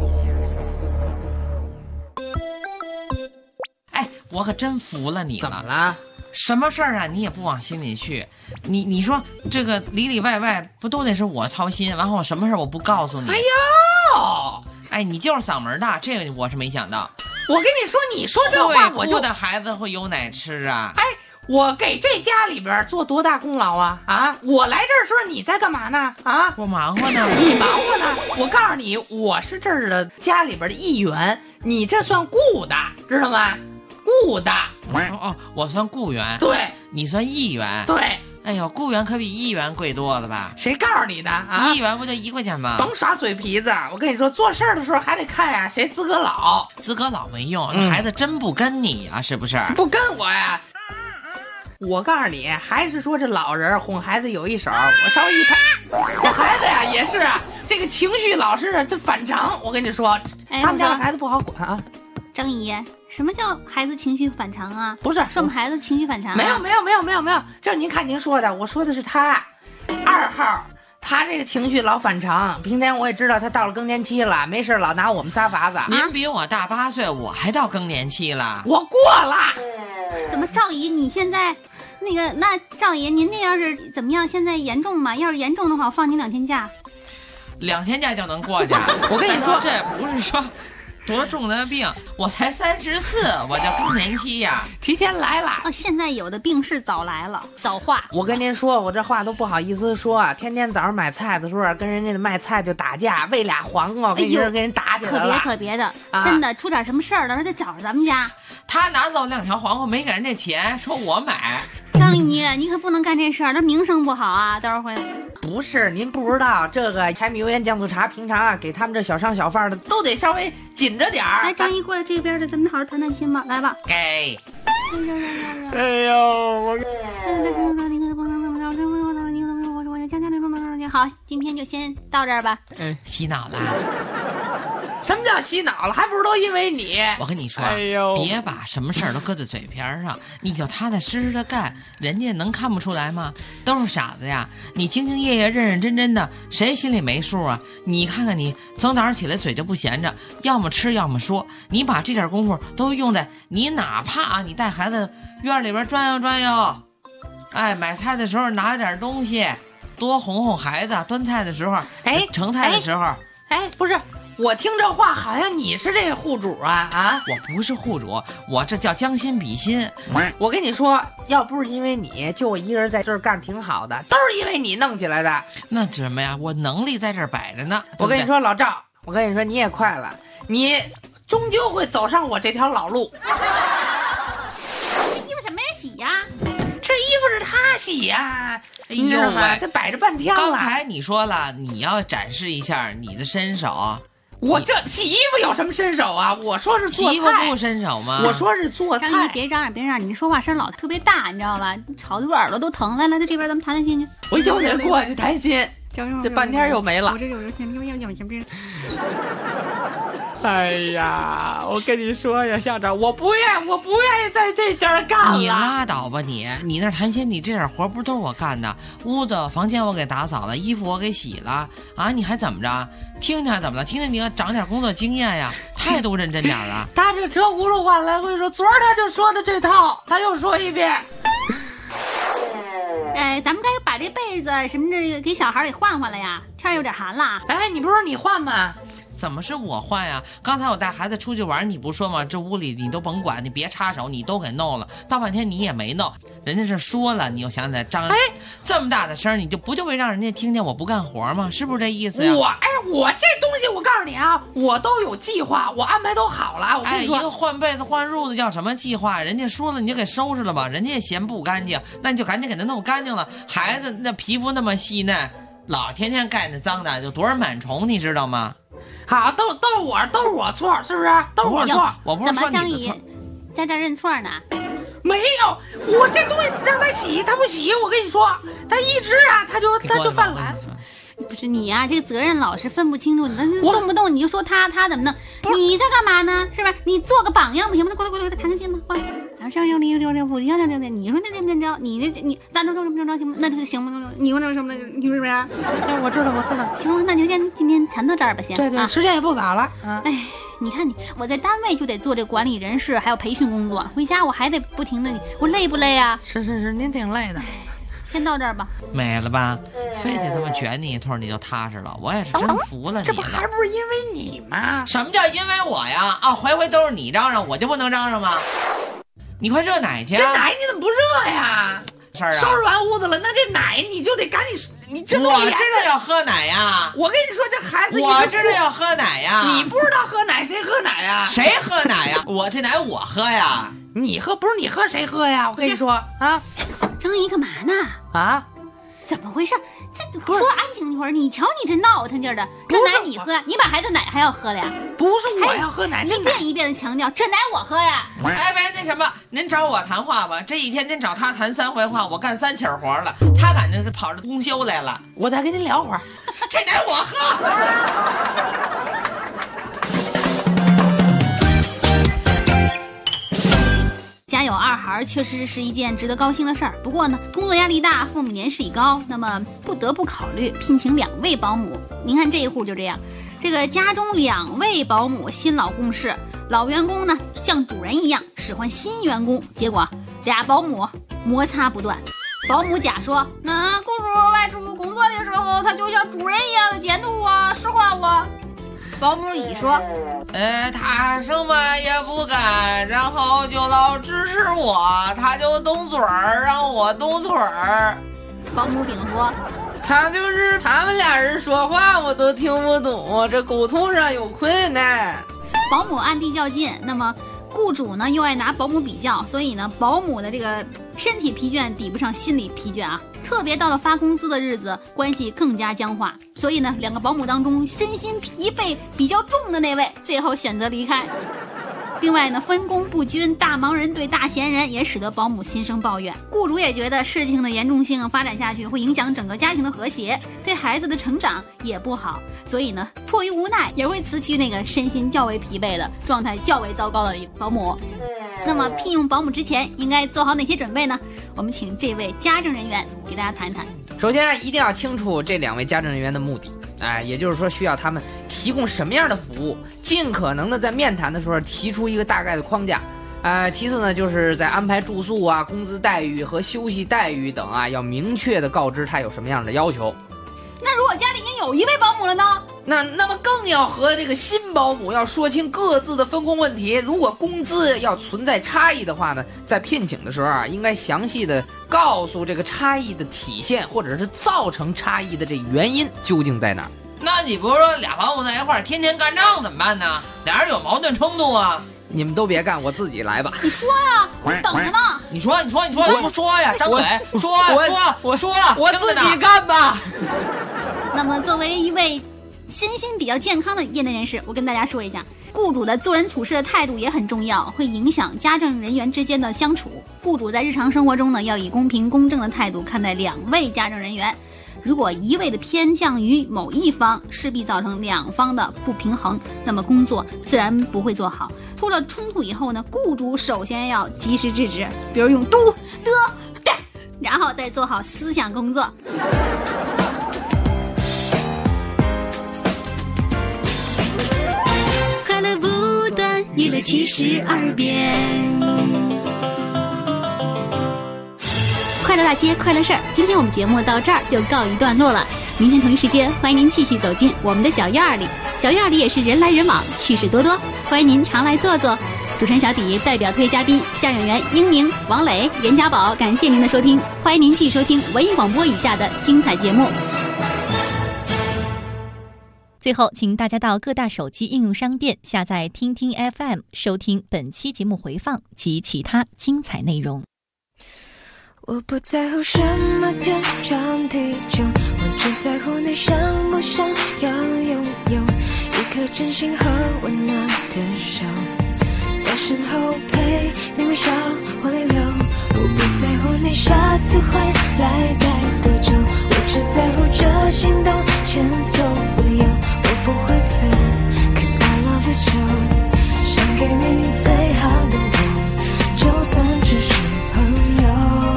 哎，我可真服了你了。 怎么了？ 什么事儿啊，你也不往心里去。你说这个里里外外不都得是我操心？然后我什么事儿我不告诉你？ 哎呦， 哎，你就是嗓门大，这个我是没想到。 我跟你说，你说这话我就的孩子会有奶吃啊！ 哎，我给这家里边做多大功劳啊！啊，我来这儿时候你在干嘛呢？啊， 我忙活呢。 你忙活呢？我告诉你，我是这儿的家里边的一员，你这算雇的，知道吗？雇的。 哦，我算雇员。 对， 你算议员。 对。 哎呦，雇员可比议员贵多了吧？ 谁告诉你的啊？ 议员不就1块钱吗？ 甭耍嘴皮子！我跟你说，做事儿的时候还得看呀，谁资格老。 资格老没用，那孩子真不跟你呀，是不是？ 不跟我呀。我告诉你，还是说这老人哄孩子有一手，我稍微一拍，这孩子呀也是啊，这个情绪老是这反常。我跟你说，他们家的孩子不好管啊。 张姨， 什么叫孩子情绪反常啊？ 不是说我们孩子情绪反常、啊？ 没有，这是您看您说的，我说的是他2号。他这个情绪老反常，平天我也知道他到了更年期了，没事老拿我们仨法子。 您比我大8岁，我还到更年期了， 我过了。 怎么赵姨你现在那赵爷您那要是怎么样？现在严重吗？要是严重的话，我放你2天假。 2天假就能过去？ 我跟你说， 这不是说多重的病，我才34，我就更年期呀， 提前来了。 现在有的病是早来了，早化。 我跟您说，我这话都不好意思说，天天早上买菜的时候跟人家卖菜就打架，喂俩黄瓜，跟人打起来了。 可别的，真的出点什么事儿，到时候得找咱们家。 他拿走2条黄瓜，没给人家钱，说我买。 张丽你可不能干这事儿，这名声不好啊，到时候会。 不是您不知道，这个柴米油盐酱醋茶，平常给他们这小商小贩的都得稍微紧着点儿。 来，张姨过来这边的，咱们好好谈谈心吧，来吧。 给。 哎呦，我。 好，今天就先到这儿吧。 洗脑了。 什么叫洗脑了？还不是都因为你？ 我跟你说， 哎呦， 别把什么事儿都搁在嘴边上，你就踏踏实实的干，人家能看不出来吗？都是傻子呀！你兢兢业业、认认真真的，谁心里没数啊？你看看你，从早上起来嘴就不闲着，要么吃要么说。你把这点功夫都用在你哪怕你带孩子院里边转悠转悠，买菜的时候拿点东西，多哄哄孩子。端菜的时候，盛菜的时候， 不是。我听这话好像你是这个户主啊！ 我不是户主，我这叫将心比心。 我跟你说，要不是因为你，就我一个人在这儿干挺好的，都是因为你弄起来的。 那什么呀？我能力在这儿摆着呢。 我跟你说，老赵，我跟你说，你也快了，你终究会走上我这条老路。 这衣服怎么没人洗呀？ 这衣服是他洗呀！ 你知道吗？ 这摆着半天了。 刚才你说了，你要展示一下你的身手。 我这洗衣服有什么身手啊？我说是做菜。 洗衣服不伸手吗？ 我说是做菜。 张姨，别嚷嚷，你说话声老特别大，你知道吧？吵得我耳朵都疼。来，在这边咱们谈谈心去。 我又得过去谈心，这半天又没了。 我这有钱， 哎呀，我跟你说呀，校长，我不愿意在这家干了。 你拉倒吧你那谈心，你这点活不都是我干的？屋子房间我给打扫了，衣服我给洗了啊！你还怎么着？听听怎么了？听听你要长点工作经验呀，态度认真点啊！ 他这车轱辘话来回说，昨儿他就说的这套，他又说一遍。 咱们该把这被子什么的给小孩给换了呀，天有点寒了。 你不是你换吗？ 怎么是我换呀？刚才我带孩子出去玩，你不说吗？这屋里你都甭管，你别插手，你都给弄了。到半天你也没弄，人家是说了，你又想起来张这么大的声，你就不会让人家听见我不干活吗？是不是这意思呀？ 我这东西我告诉你啊，我都有计划，我安排都好了。我跟你说， 一个换被子换褥子叫什么计划？人家说了你就给收拾了吧，人家也嫌不干净，那你就赶紧给他弄干净了。孩子那皮肤那么细嫩，老天天盖那脏的，有多少螨虫你知道吗？ 好，都是我错，是不是？都是我错。 我不是说你的错。 在这认错呢？ 没有，我这东西让他洗，他不洗。我跟你说，他一直他就犯懒。 不是你呀，这个责任老是分不清楚，你动不动你就说他怎么弄？你在干嘛呢？是吧？你做个榜样不行吗？过来，谈谈心吧，过来。你说你那行吗？那就行吗？你说那什么？你说什么呀？ 行，我知道。 行了，那就今天谈到这儿吧，先。 对，时间也不早了。 你看我在单位就得做这管理人事，还有培训工作，回家我还得不停的，我累不累啊？ 是，您挺累的。 先到这儿吧。 没了吧？非得这么卷你一通，你就踏实了。我也是真服了你了。 这不还不是因为你吗？ 什么叫因为我呀？回回都是你嚷嚷，我就不能嚷嚷吗？你快热奶去！ 这奶你怎么不热呀？收拾完屋子了，那这奶你就得赶紧，你这都我知道要喝奶呀！ 我跟你说，这孩子我知道要喝奶呀！ 你不知道喝奶，谁喝奶呀？ 谁喝奶呀？我这奶我喝呀！ 你喝不是你喝谁喝呀？我跟你说啊， 张姨干嘛呢？怎么回事？这说安静一会儿，你瞧你这闹腾劲儿的，这奶你喝，你把孩子奶还要喝了呀？ 不是我要喝奶， 一遍一遍的强调，这奶我喝呀。 那什么，您找我谈话吧，这一天您找他谈3回话，我干3起活了，他赶着跑着公休来了， 我再跟您聊会儿， 这奶我喝。 孩确实是一件值得高兴的事儿。不过呢，工作压力大，父母年事已高，那么不得不考虑聘请2位保姆。您看这一户就这样，这个家中2位保姆，新老共事，老员工呢像主人一样使唤新员工，结果俩保姆摩擦不断。保姆甲说：“那雇主外出工作的时候，他就像主人一样的监督我，使唤我。”保姆乙说：“ 他什么也不干，然后就老指使我，他就动嘴儿，让我动腿儿。” 保姆丙说：“ 他就是他们俩人说话我都听不懂，这沟通上有困难。” 保姆暗地较劲，那么雇主呢又爱拿保姆比较，所以呢保姆的这个身体疲倦抵不上心理疲倦啊。特别到了发工资的日子，关系更加僵化，所以呢2个保姆当中身心疲惫比较重的那位最后选择离开。另外呢，分工不均，大忙人对大闲人，也使得保姆心生抱怨。雇主也觉得事情的严重性发展下去会影响整个家庭的和谐，对孩子的成长也不好，所以呢迫于无奈也会辞去那个身心较为疲惫的状态较为糟糕的保姆。那么聘用保姆之前应该做好哪些准备呢？我们请这位家政人员给大家谈谈。 首先一定要清楚这2位家政人员的目的，也就是说需要他们提供什么样的服务，尽可能的在面谈的时候提出一个大概的框架。其次呢，就是在安排住宿啊、工资待遇和休息待遇等要明确的告知他有什么样的要求。 那如果家里已经有1位保姆了呢？ 那么更要和这个新保姆要说清各自的分工问题。如果工资要存在差异的话呢，在聘请的时候应该详细的告诉这个差异的体现或者是造成差异的这原因究竟在哪儿。 那你不是说俩保姆在一块儿天天干仗怎么办呢？俩人有矛盾冲突啊？ 你们都别干，我自己来吧。 你说呀，我等着呢。 你说呀，张嘴，我说， 我自己干吧。 那么作为一位身心比较健康的业内人士，我跟大家说一下，雇主的做人处事的态度也很重要，会影响家政人员之间的相处。雇主在日常生活中呢，要以公平公正的态度看待2位家政人员。如果一味的偏向于某一方，势必造成2方的不平衡，那么工作自然不会做好。出了冲突以后呢，雇主首先要及时制止，比如用嘟的的，然后再做好思想工作。 快乐不断，娱乐72变。 快乐大街，快乐事儿。今天我们节目到这儿就告一段落了。明天同一时间，欢迎您继续走进我们的小院里。小院里也是人来人往，趣事多多，欢迎您常来坐坐。主持人小迪代表特约嘉宾教演员英明、王磊、袁家宝，感谢您的收听，欢迎您继续收听文艺广播以下的精彩节目。 最后，请大家到各大手机应用商店下载听听 FM， 收听本期节目回放及其他精彩内容。 我不在乎什么天长地久，我只在乎你想不想要拥有一颗真心和温暖的手，在身后陪你微笑或泪流。我不在乎你下次会来待多久，我只在乎这心动前所未有。我不会走 ，cause I love you so， 想给你最好的我，就算只是朋友。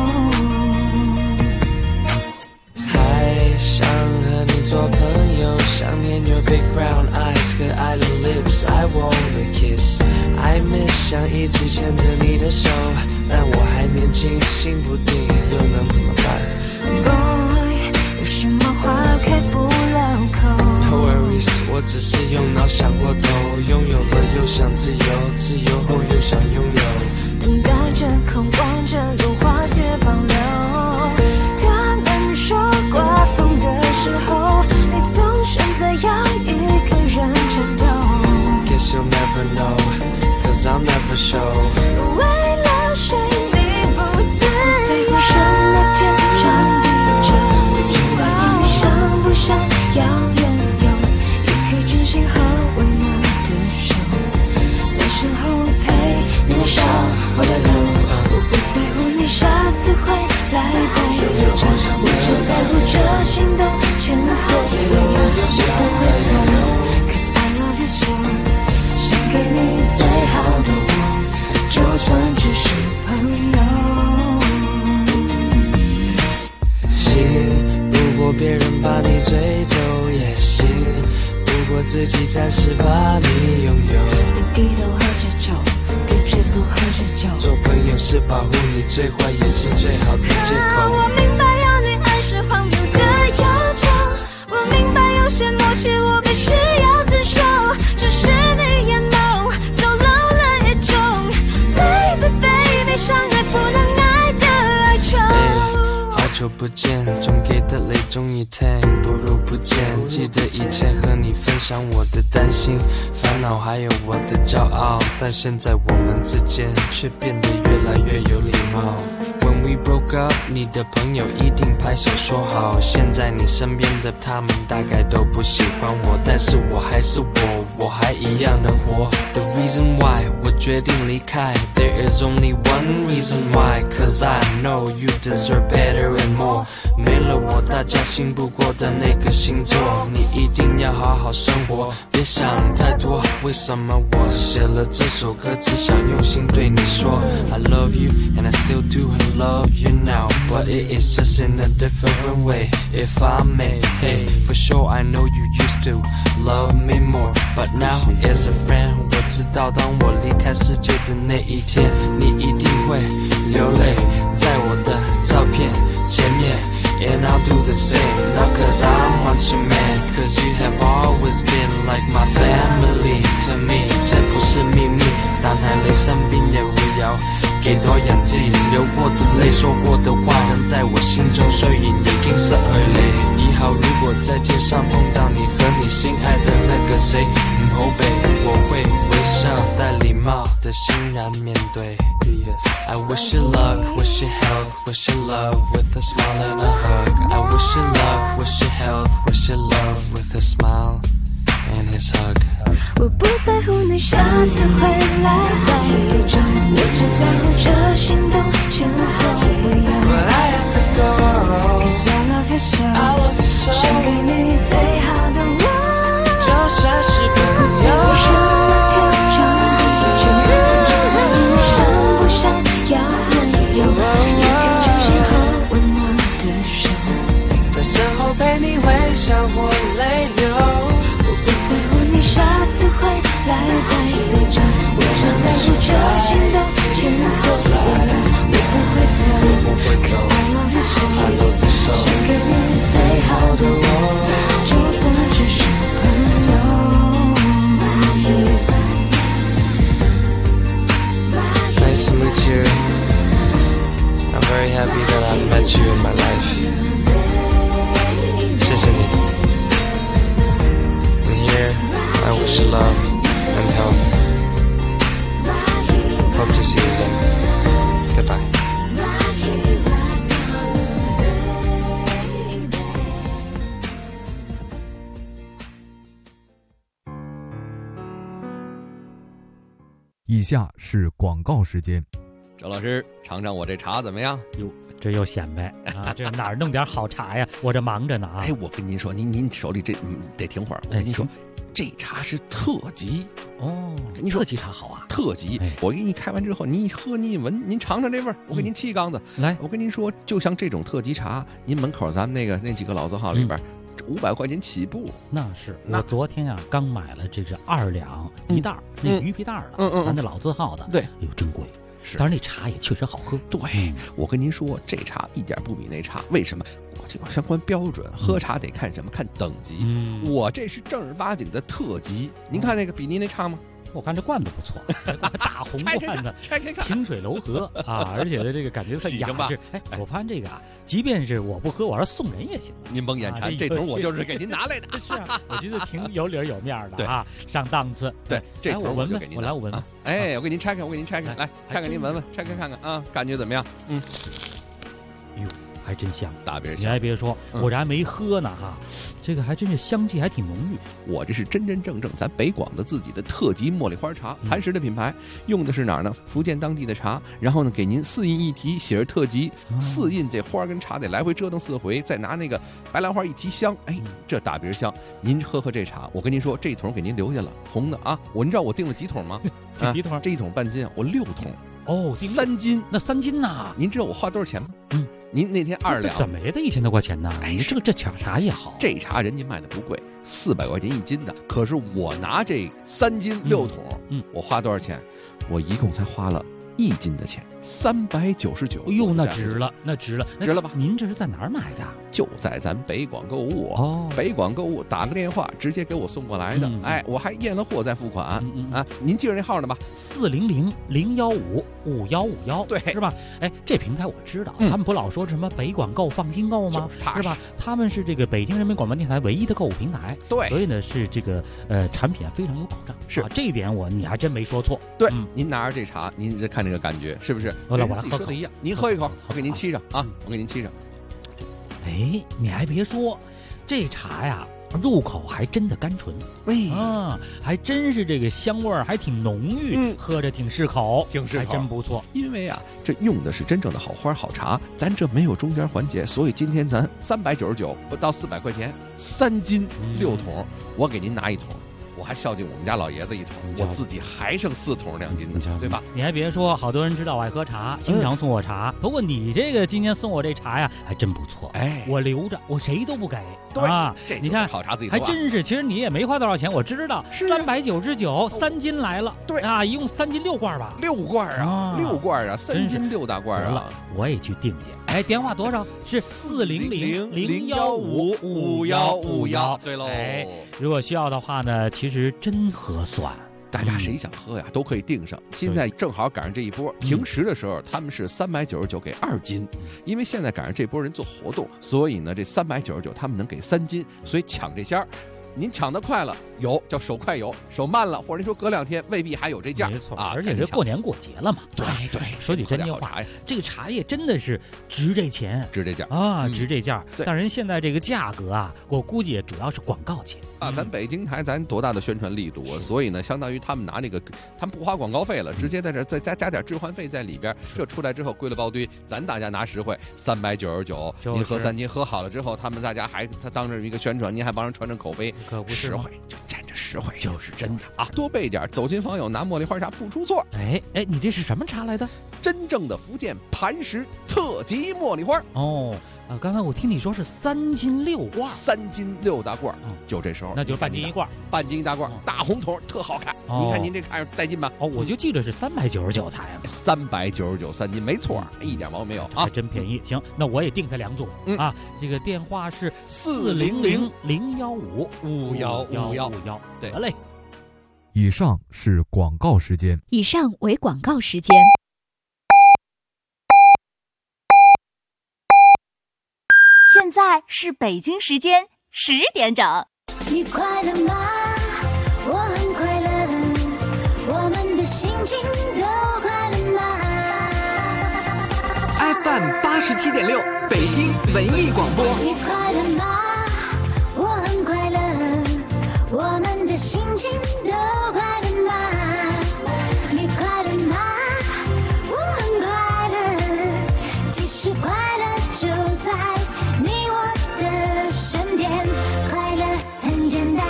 想和你做朋友，想念 your big brown eyes 和爱的 lips， I wanna kiss， I miss 想一直牵着你的手，但我还年轻，心不定，又能怎么办 ？Boy， 有什么话开不了口 ？No worries， 我只是用脑想过头，拥有了又想自由，自由后又想拥有， 等待着，渴望着，有话别保留。说刮风的时候，你总选择要一个人战斗。 Guess you'll never know, cause I'll never show。 为了谁你不在乎什么天长地久，我只在乎你想不想要拥有一颗真心和温暖的手，在身后陪你笑或者流。我不在乎你下次会来待多久，我只在乎这心动前所未有。我不会走 ，cause I love you so， 想给你最好的我，就算只是朋友。 把你追走也行，不过自己暂时把你拥有。 低头喝着酒，一直不喝着酒。 做朋友是保护你最坏也是最好的借口。 我明白要你爱是荒谬的要求，我明白有些默契我必须要遵守，只是你眼眸走漏了一种 Baby baby 伤害不能爱的哀愁。 好久不见，总给的泪终于停，不如不见。记得以前和你分享我的担心、烦恼，还有我的骄傲，但现在我们之间却变得越来越有礼貌。When we broke up， 你的朋友一定拍手说好，现在你身边的他们大概都不喜欢我，但是我还是我还一样的活。The reason why 我决定离开 There is only one reason why Cause I know you deserve better and more。 没了我大家信不过的那个星座，你一定要好好生活，别想太多。为什么我写了这首歌，只想用心对你说 I love you and I still do love you now, but it is just in a different way. If I may, hey, for sure I know you used to love me more, but now as a friend 我知道当我离开世界的那一天，你一定会流泪在我的照片前面，And I'll do the same, not cause I want you man, cause you have always been like my family to me。 这不是秘密，但係你身邊也會有幾多人知，流過的淚說過的話仍在我心中，雖然已經失去你。以後如果在街上碰到你和你心愛的那個誰，唔好避，我會微笑帶禮貌的欣然面對。I wish you luck, wish you health, wish you love with a smile and a hug. I wish you luck, wish you health, wish you love with a smile and his hug。 我不在乎你下次回来带一张，我只在乎这心动前所未有。 But I have to go, cause I love you so， 想给你最好的我， 就算是朋友。 我什么天长地久，就在你想不想要拥有一个真心和温暖的手， 在身后陪你微笑或泪流。 下次回来带对仗，我只在乎这心动前所未有。我不会走 cause I love you so， 想给你最好的我，就算只是朋友。 Nice to meet you. I'm very happy that I've met you in my life. 谢谢你。And here I wish you love and health. Hope to see you again. Goodbye. 以下是广告时间。 周老师，尝尝我这茶怎么样？ 哟，这又显摆啊！这哪儿弄点好茶呀？我这忙着呢啊！ 哎，我跟您说，您手里这得停会儿。我跟您说，这茶是特级哦。 您说特级茶好啊， 特级。我给你开完之后，您一喝，您一闻，您尝尝这味儿。我给您沏一缸子。 来， 我跟您说，就像这种特级茶，您门口咱们那几个老字号里边。500块钱起步， 那是我昨天啊刚买了这是2两一袋那鱼皮袋的，咱那老字号的， 对， 哎呦真贵，是，但是那茶也确实好喝。 对，我跟您说，这茶一点不比那茶，为什么？我这有相关标准，喝茶得看什么？看等级。我这是正儿八经的特级。您看那个比您那差吗？ 我看这罐子不错，大红罐子，清水楼河啊，而且的这个感觉特雅致。哎，我发现这个啊，即便是我不喝，我要是送人也行。 您甭眼馋，这桶我就是给您拿来的。 是啊，我觉得挺有理有面的啊，上档次。 对，这桶我闻闻，我来我闻闻。 哎，我给您拆开，来拆开您闻闻，拆开看看啊，感觉怎么样？ 哟。还真香， 大别香！ 你还别说，我这还没喝呢哈，这个还真是香气还挺浓郁。 我这是真正咱北广的自己的特级茉莉花茶，磐石的品牌，用的是哪儿呢？福建当地的茶，然后呢给您4印一提，写着特级，4印这花跟茶得来回折腾4回，再拿那个白兰花一提香，哎，这大别香！您喝这茶，我跟您说，这桶给您留下了，红的啊！您知道我订了几桶吗？ 几桶？ 这一桶半斤，我6桶。 哦， 3斤， 那3斤呐！ 您知道我花多少钱吗？ 您那天2两， 怎么也得1000多块钱呢？你这茶也好， 这茶人家卖的不贵，400块钱1斤的。可是我拿这3斤6桶，我花多少钱？我一共才花了1斤的钱，399。 哎呦，那值了，值了吧？您这是在哪儿买的？ 就在咱北广购物哦， 北广购物打个电话直接给我送过来的。哎，我还验了货再付款啊。您记着那号呢吧 ？400-015-5151， 对， 是吧？哎，这平台我知道，他们不老说什么北广购放心购吗？是吧？他们是这个北京人民广播电台唯一的购物平台， 对， 所以呢是这个产品非常有保障。 是这一点你还真没说错。 对，您拿着这茶，您再看这个感觉是不是？ 我自己说的一样，您喝一口，我给您沏上啊，我给您沏上。 哎，你还别说，这茶呀，入口还真的甘醇，还真是这个香味儿还挺浓郁，喝着挺适口，还真不错。 因为啊，这用的是真正的好花好茶，咱这没有中间环节，所以今天咱399不到400块钱，3斤6桶，我给您拿1桶。我还孝敬我们家老爷子1桶，我自己还剩4桶2斤的，对吧？ 你还别说，好多人知道我爱喝茶，经常送我茶。不过你这个今天送我这茶呀，还真不错。 哎， 我留着，我谁都不给。 对啊， 你看好茶自己还真是。其实你也没花多少钱，我知道，399，3斤来了。 对啊，一共3斤6罐吧 ？6罐啊，6罐啊，3斤6大罐啊。 我也去订去。哎，电话多少？是400-015-5151。 对喽。 哎，如果需要的话呢，其实真合算。 大家谁想喝呀，都可以订上。现在正好赶上这一波，平时的时候他们是399给2斤，因为现在赶上这波人做活动，所以呢这399他们能给3斤，所以抢这仙儿。您抢得快了，有叫手快有，手慢了，或者您说隔2天未必还有这价。 没错啊， 而且是过年过节了嘛。 对， 说句真话，这个茶叶真的是值这钱， 值这价啊，值这价。但人现在这个价格啊，我估计也主要是广告钱啊。咱北京台咱多大的宣传力度啊，所以呢，相当于他们拿这个，他们不花广告费了，直接在这再加点置换费在里边，这出来之后归了包堆，咱大家拿实惠，399，您喝3斤，喝好了之后，他们大家还他当着一个宣传，您还帮人传承口碑。 可不是实惠，就沾着实惠，就是真的啊！多备点，走亲访友拿茉莉花茶不出错。 哎，你这是什么茶来的？ 真正的福建磐石特级茉莉花。 哦，刚才我听你说是3斤6罐 ，3斤6大罐，就这时候， 那就是半斤1罐， 半斤1大罐，大红桶，特好看。你看您这看着带劲吧？ 我就记得是399才 399 3斤，没错，一点毛病没有啊， 还真便宜。行，那我也订它2组啊。这个电话是400-015-5151。 对， 得嘞。 以上是广告时间。 以上为广告时间。 现在是北京时间10点整。 你快乐吗？我很快乐，我们的心情都快乐吗 ？FM 87.6，北京文艺广播。 你快乐吗？我很快乐，我们的心情都快乐吗？你快乐吗？我很快乐，其实快乐就在你我的身边，快乐很简单。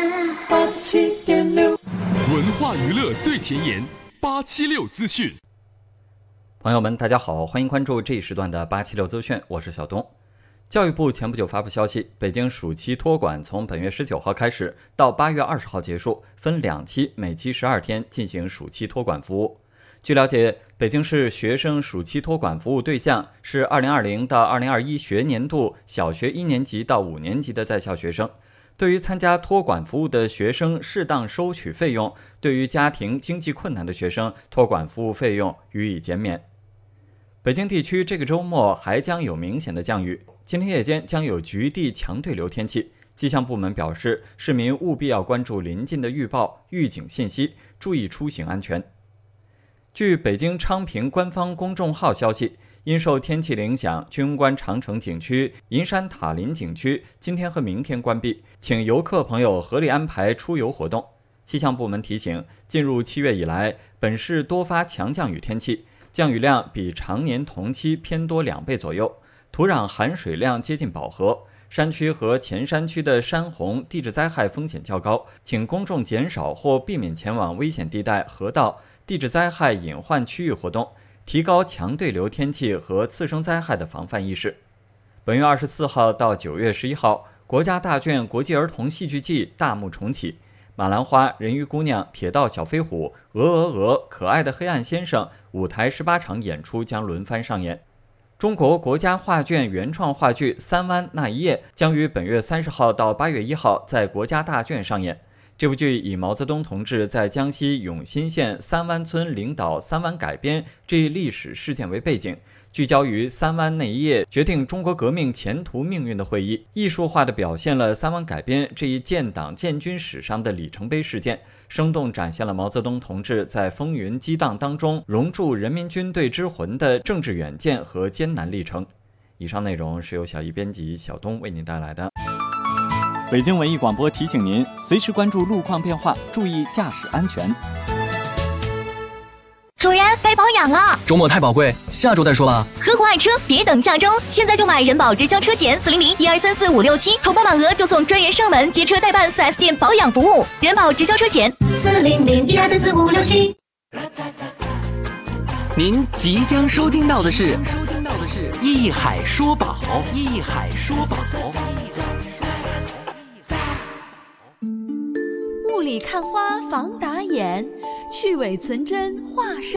87.6， 文化娱乐最前沿，876资讯。 朋友们，大家好，欢迎关注这一时段的876资讯，我是小东。教育部前不久发布消息，北京暑期托管从本月19号开始到8月20号结束，分2期，每期12天进行暑期托管服务。据了解，北京市学生暑期托管服务对象是2020到2021学年度小学1年级到5年级的在校学生。对于参加托管服务的学生，适当收取费用；对于家庭经济困难的学生，托管服务费用予以减免。北京地区这个周末还将有明显的降雨，今天夜间将有局地强对流天气。气象部门表示，市民务必要关注临近的预报、预警信息，注意出行安全。据北京昌平官方公众号消息，因受天气影响，军官长城景区、银山塔林景区今天和明天关闭，请游客朋友合理安排出游活动。气象部门提醒，进入7月以来，本市多发强降雨天气，降雨量比常年同期偏多2倍左右，土壤含水量接近饱和，山区和前山区的山洪地质灾害风险较高，请公众减少或避免前往危险地带、河道、地质灾害隐患区域活动， 提高强对流天气和次生灾害的防范意识。本月24号到9月11号，国家大剧国际儿童戏剧季大幕重启，马兰花、人鱼姑娘、铁道小飞虎、鹅、可爱的黑暗先生舞台18场演出将轮番上演。中国国家画卷原创话剧《三湾那一夜》将于本月30号到8月1号在国家大剧上演。这部剧以毛泽东同志在江西永新县三湾村领导三湾改编这一历史事件为背景，聚焦于三湾那一夜决定中国革命前途命运的会议，艺术化地表现了三湾改编这一建党建军史上的里程碑事件，生动展现了毛泽东同志在风云激荡当中熔铸人民军队之魂的政治远见和艰难历程。以上内容是由小艺编辑小东为您带来的。 北京文艺广播提醒您，随时关注路况变化，注意驾驶安全。 主人，该保养了。 周末太宝贵，下周再说吧。 呵护爱车，别等下周，现在就买人保直销车险400-1234-567，投保满额就送专人上门接车代办 4S 店保养服务。人保直销车险400-1234-567。 您即将收听到的是艺海说宝，艺海说宝。 雾里看花防打眼，去伪存真画生。